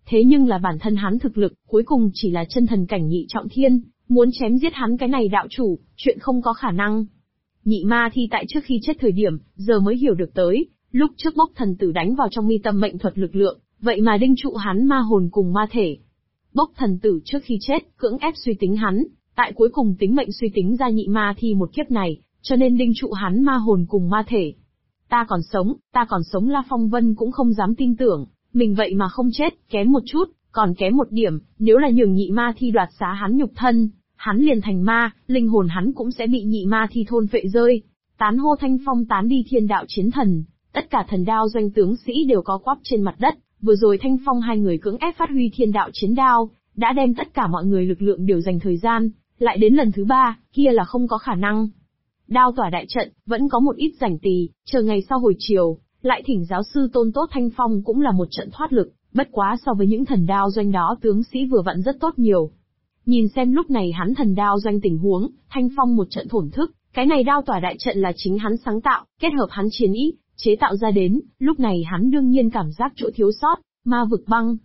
Thế nhưng là bản thân hắn thực lực, cuối cùng chỉ là chân thần cảnh nhị trọng thiên, muốn chém giết hắn cái này đạo chủ, chuyện không có khả năng. Nhị ma thi tại trước khi chết thời điểm, giờ mới hiểu được tới, lúc trước bốc thần tử đánh vào trong mi tâm mệnh thuật lực lượng, vậy mà đinh trụ hắn ma hồn cùng ma thể. Bốc thần tử trước khi chết, cưỡng ép suy tính hắn, tại cuối cùng tính mệnh suy tính ra nhị ma thi một kiếp này, cho nên đinh trụ hắn ma hồn cùng ma thể. Ta còn sống La Phong Vân cũng không dám tin tưởng, mình vậy mà không chết, kém một chút, còn kém một điểm, nếu là nhường nhị ma thi đoạt xá hắn nhục thân, hắn liền thành ma, linh hồn hắn cũng sẽ bị nhị ma thi thôn phệ rơi. Tán hô thanh phong tán đi thiên đạo chiến thần, tất cả thần đao doanh tướng sĩ đều có quắp trên mặt đất, vừa rồi thanh phong hai người cưỡng ép phát huy thiên đạo chiến đao, đã đem tất cả mọi người lực lượng đều dành thời gian, lại đến lần thứ ba, kia là không có khả năng. Đao tỏa đại trận, vẫn có một ít rảnh tì, chờ ngày sau hồi chiều, lại thỉnh giáo sư tôn tốt thanh phong cũng là một trận thoát lực, bất quá so với những thần đao doanh đó tướng sĩ vừa vặn rất tốt nhiều. Nhìn xem lúc này hắn thần đao doanh tình huống, thanh phong một trận thổn thức, cái này đao tỏa đại trận là chính hắn sáng tạo, kết hợp hắn chiến ý, chế tạo ra đến, lúc này hắn đương nhiên cảm giác chỗ thiếu sót, ma vực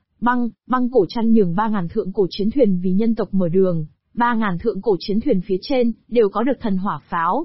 băng cổ chăn nhường 3.000 thượng cổ chiến thuyền vì nhân tộc mở đường, 3.000 thượng cổ chiến thuyền phía trên, đều có được thần hỏa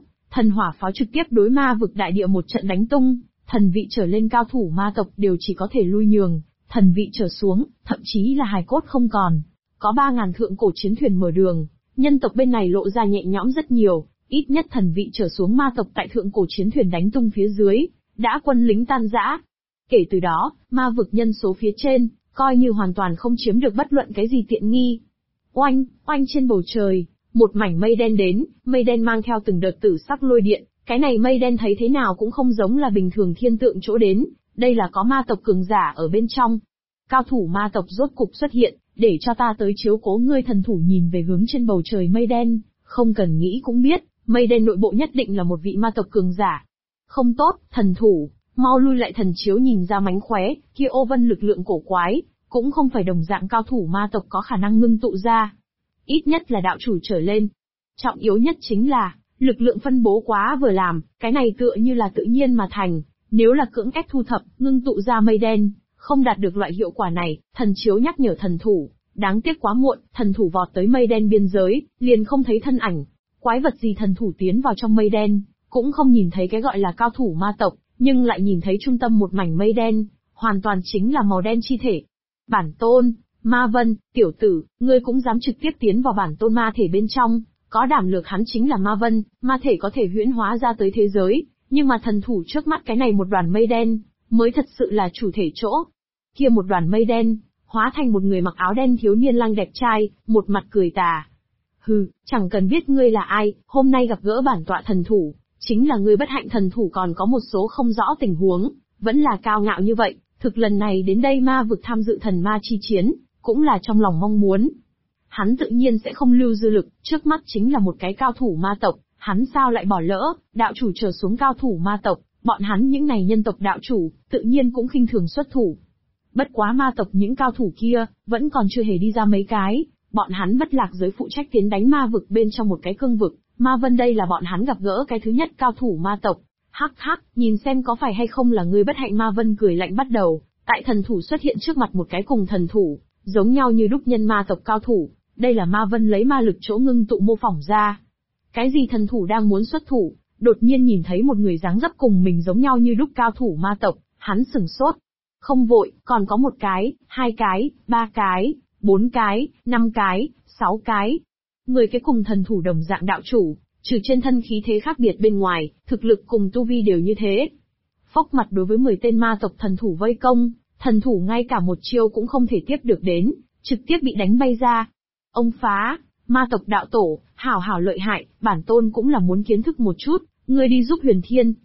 pháo trực tiếp đối ma vực đại địa một trận đánh tung, thần vị trở lên cao thủ ma tộc đều chỉ có thể lui nhường, thần vị trở xuống, thậm chí là hài cốt không còn. Có 3.000 thượng cổ chiến thuyền mở đường, nhân tộc bên này lộ ra nhẹ nhõm rất nhiều, ít nhất thần vị trở xuống ma tộc tại thượng cổ chiến thuyền đánh tung phía dưới, đã quân lính tan rã. Kể từ đó, ma vực nhân số phía trên, coi như hoàn toàn không chiếm được bất luận cái gì tiện nghi. Oanh trên bầu trời, một mảnh mây đen đến, mây đen mang theo từng đợt tử sắc lôi điện, cái này mây đen thấy thế nào cũng không giống là bình thường thiên tượng chỗ đến, đây là có ma tộc cường giả ở bên trong. Cao thủ ma tộc rốt cục xuất hiện, để cho ta tới chiếu cố ngươi. Thần thủ nhìn về hướng trên bầu trời mây đen, không cần nghĩ cũng biết, mây đen nội bộ nhất định là một vị ma tộc cường giả. Không tốt, thần thủ, mau lui lại. Thần chiếu nhìn ra mánh khóe, kia ô vân lực lượng cổ quái, cũng không phải đồng dạng cao thủ ma tộc có khả năng ngưng tụ ra. Ít nhất là đạo chủ trở lên. Trọng yếu nhất chính là, lực lượng phân bố quá vừa làm, cái này tựa như là tự nhiên mà thành, nếu là cưỡng ép thu thập, ngưng tụ ra mây đen, không đạt được loại hiệu quả này. Thần chiếu nhắc nhở thần thủ, đáng tiếc quá muộn, thần thủ vọt tới mây đen biên giới, liền không thấy thân ảnh. Quái vật gì? Thần thủ tiến vào trong mây đen, cũng không nhìn thấy cái gọi là cao thủ ma tộc, nhưng lại nhìn thấy trung tâm một mảnh mây đen, hoàn toàn chính là màu đen chi thể. Bản tôn, Ma Vân, tiểu tử, ngươi cũng dám trực tiếp tiến vào bản tôn ma thể bên trong, có đảm lược. Hắn chính là Ma Vân, ma thể có thể huyễn hóa ra tới thế giới, nhưng mà thần thủ trước mắt cái này một đoàn mây đen, mới thật sự là chủ thể chỗ. Kia một đoàn mây đen, hóa thành một người mặc áo đen thiếu niên lăng đẹp trai, một mặt cười tà. Hừ, chẳng cần biết ngươi là ai, hôm nay gặp gỡ bản tọa thần thủ, chính là ngươi bất hạnh. Thần thủ còn có một số không rõ tình huống, vẫn là cao ngạo như vậy, thực lần này đến đây ma vực tham dự thần ma chi chiến, cũng là trong lòng mong muốn. Hắn tự nhiên sẽ không lưu dư lực, trước mắt chính là một cái cao thủ ma tộc, hắn sao lại bỏ lỡ, đạo chủ trở xuống cao thủ ma tộc, bọn hắn những này nhân tộc đạo chủ, tự nhiên cũng khinh thường xuất thủ. Bất quá ma tộc những cao thủ kia, vẫn còn chưa hề đi ra mấy cái, bọn hắn bất lạc giới phụ trách tiến đánh ma vực bên trong một cái cương vực, Ma Vân đây là bọn hắn gặp gỡ cái thứ nhất cao thủ ma tộc. Hắc hắc, nhìn xem có phải hay không là ngươi bất hạnh. Ma Vân cười lạnh bắt đầu, tại thần thủ xuất hiện trước mặt một cái cùng thần thủ, giống nhau như đúc nhân ma tộc cao thủ, đây là Ma Vân lấy ma lực chỗ ngưng tụ mô phỏng ra. Cái gì? Thần thủ đang muốn xuất thủ, đột nhiên nhìn thấy một người dáng dấp cùng mình giống nhau như đúc cao thủ ma tộc, hắn sửng sốt. Không vội, còn có một cái, 2 cái, 3 cái, 4 cái, 5 cái, 6 cái. Người cái cùng thần thủ đồng dạng đạo chủ, trừ trên thân khí thế khác biệt bên ngoài, thực lực cùng tu vi đều như thế. Phốc mặt đối với 10 tên ma tộc thần thủ vây công, thần thủ ngay cả một chiêu cũng không thể tiếp được đến, trực tiếp bị đánh bay ra. Ông phá, ma tộc đạo tổ, hảo hảo lợi hại, bản tôn cũng là muốn kiến thức một chút, ngươi đi giúp Huyền Thiên,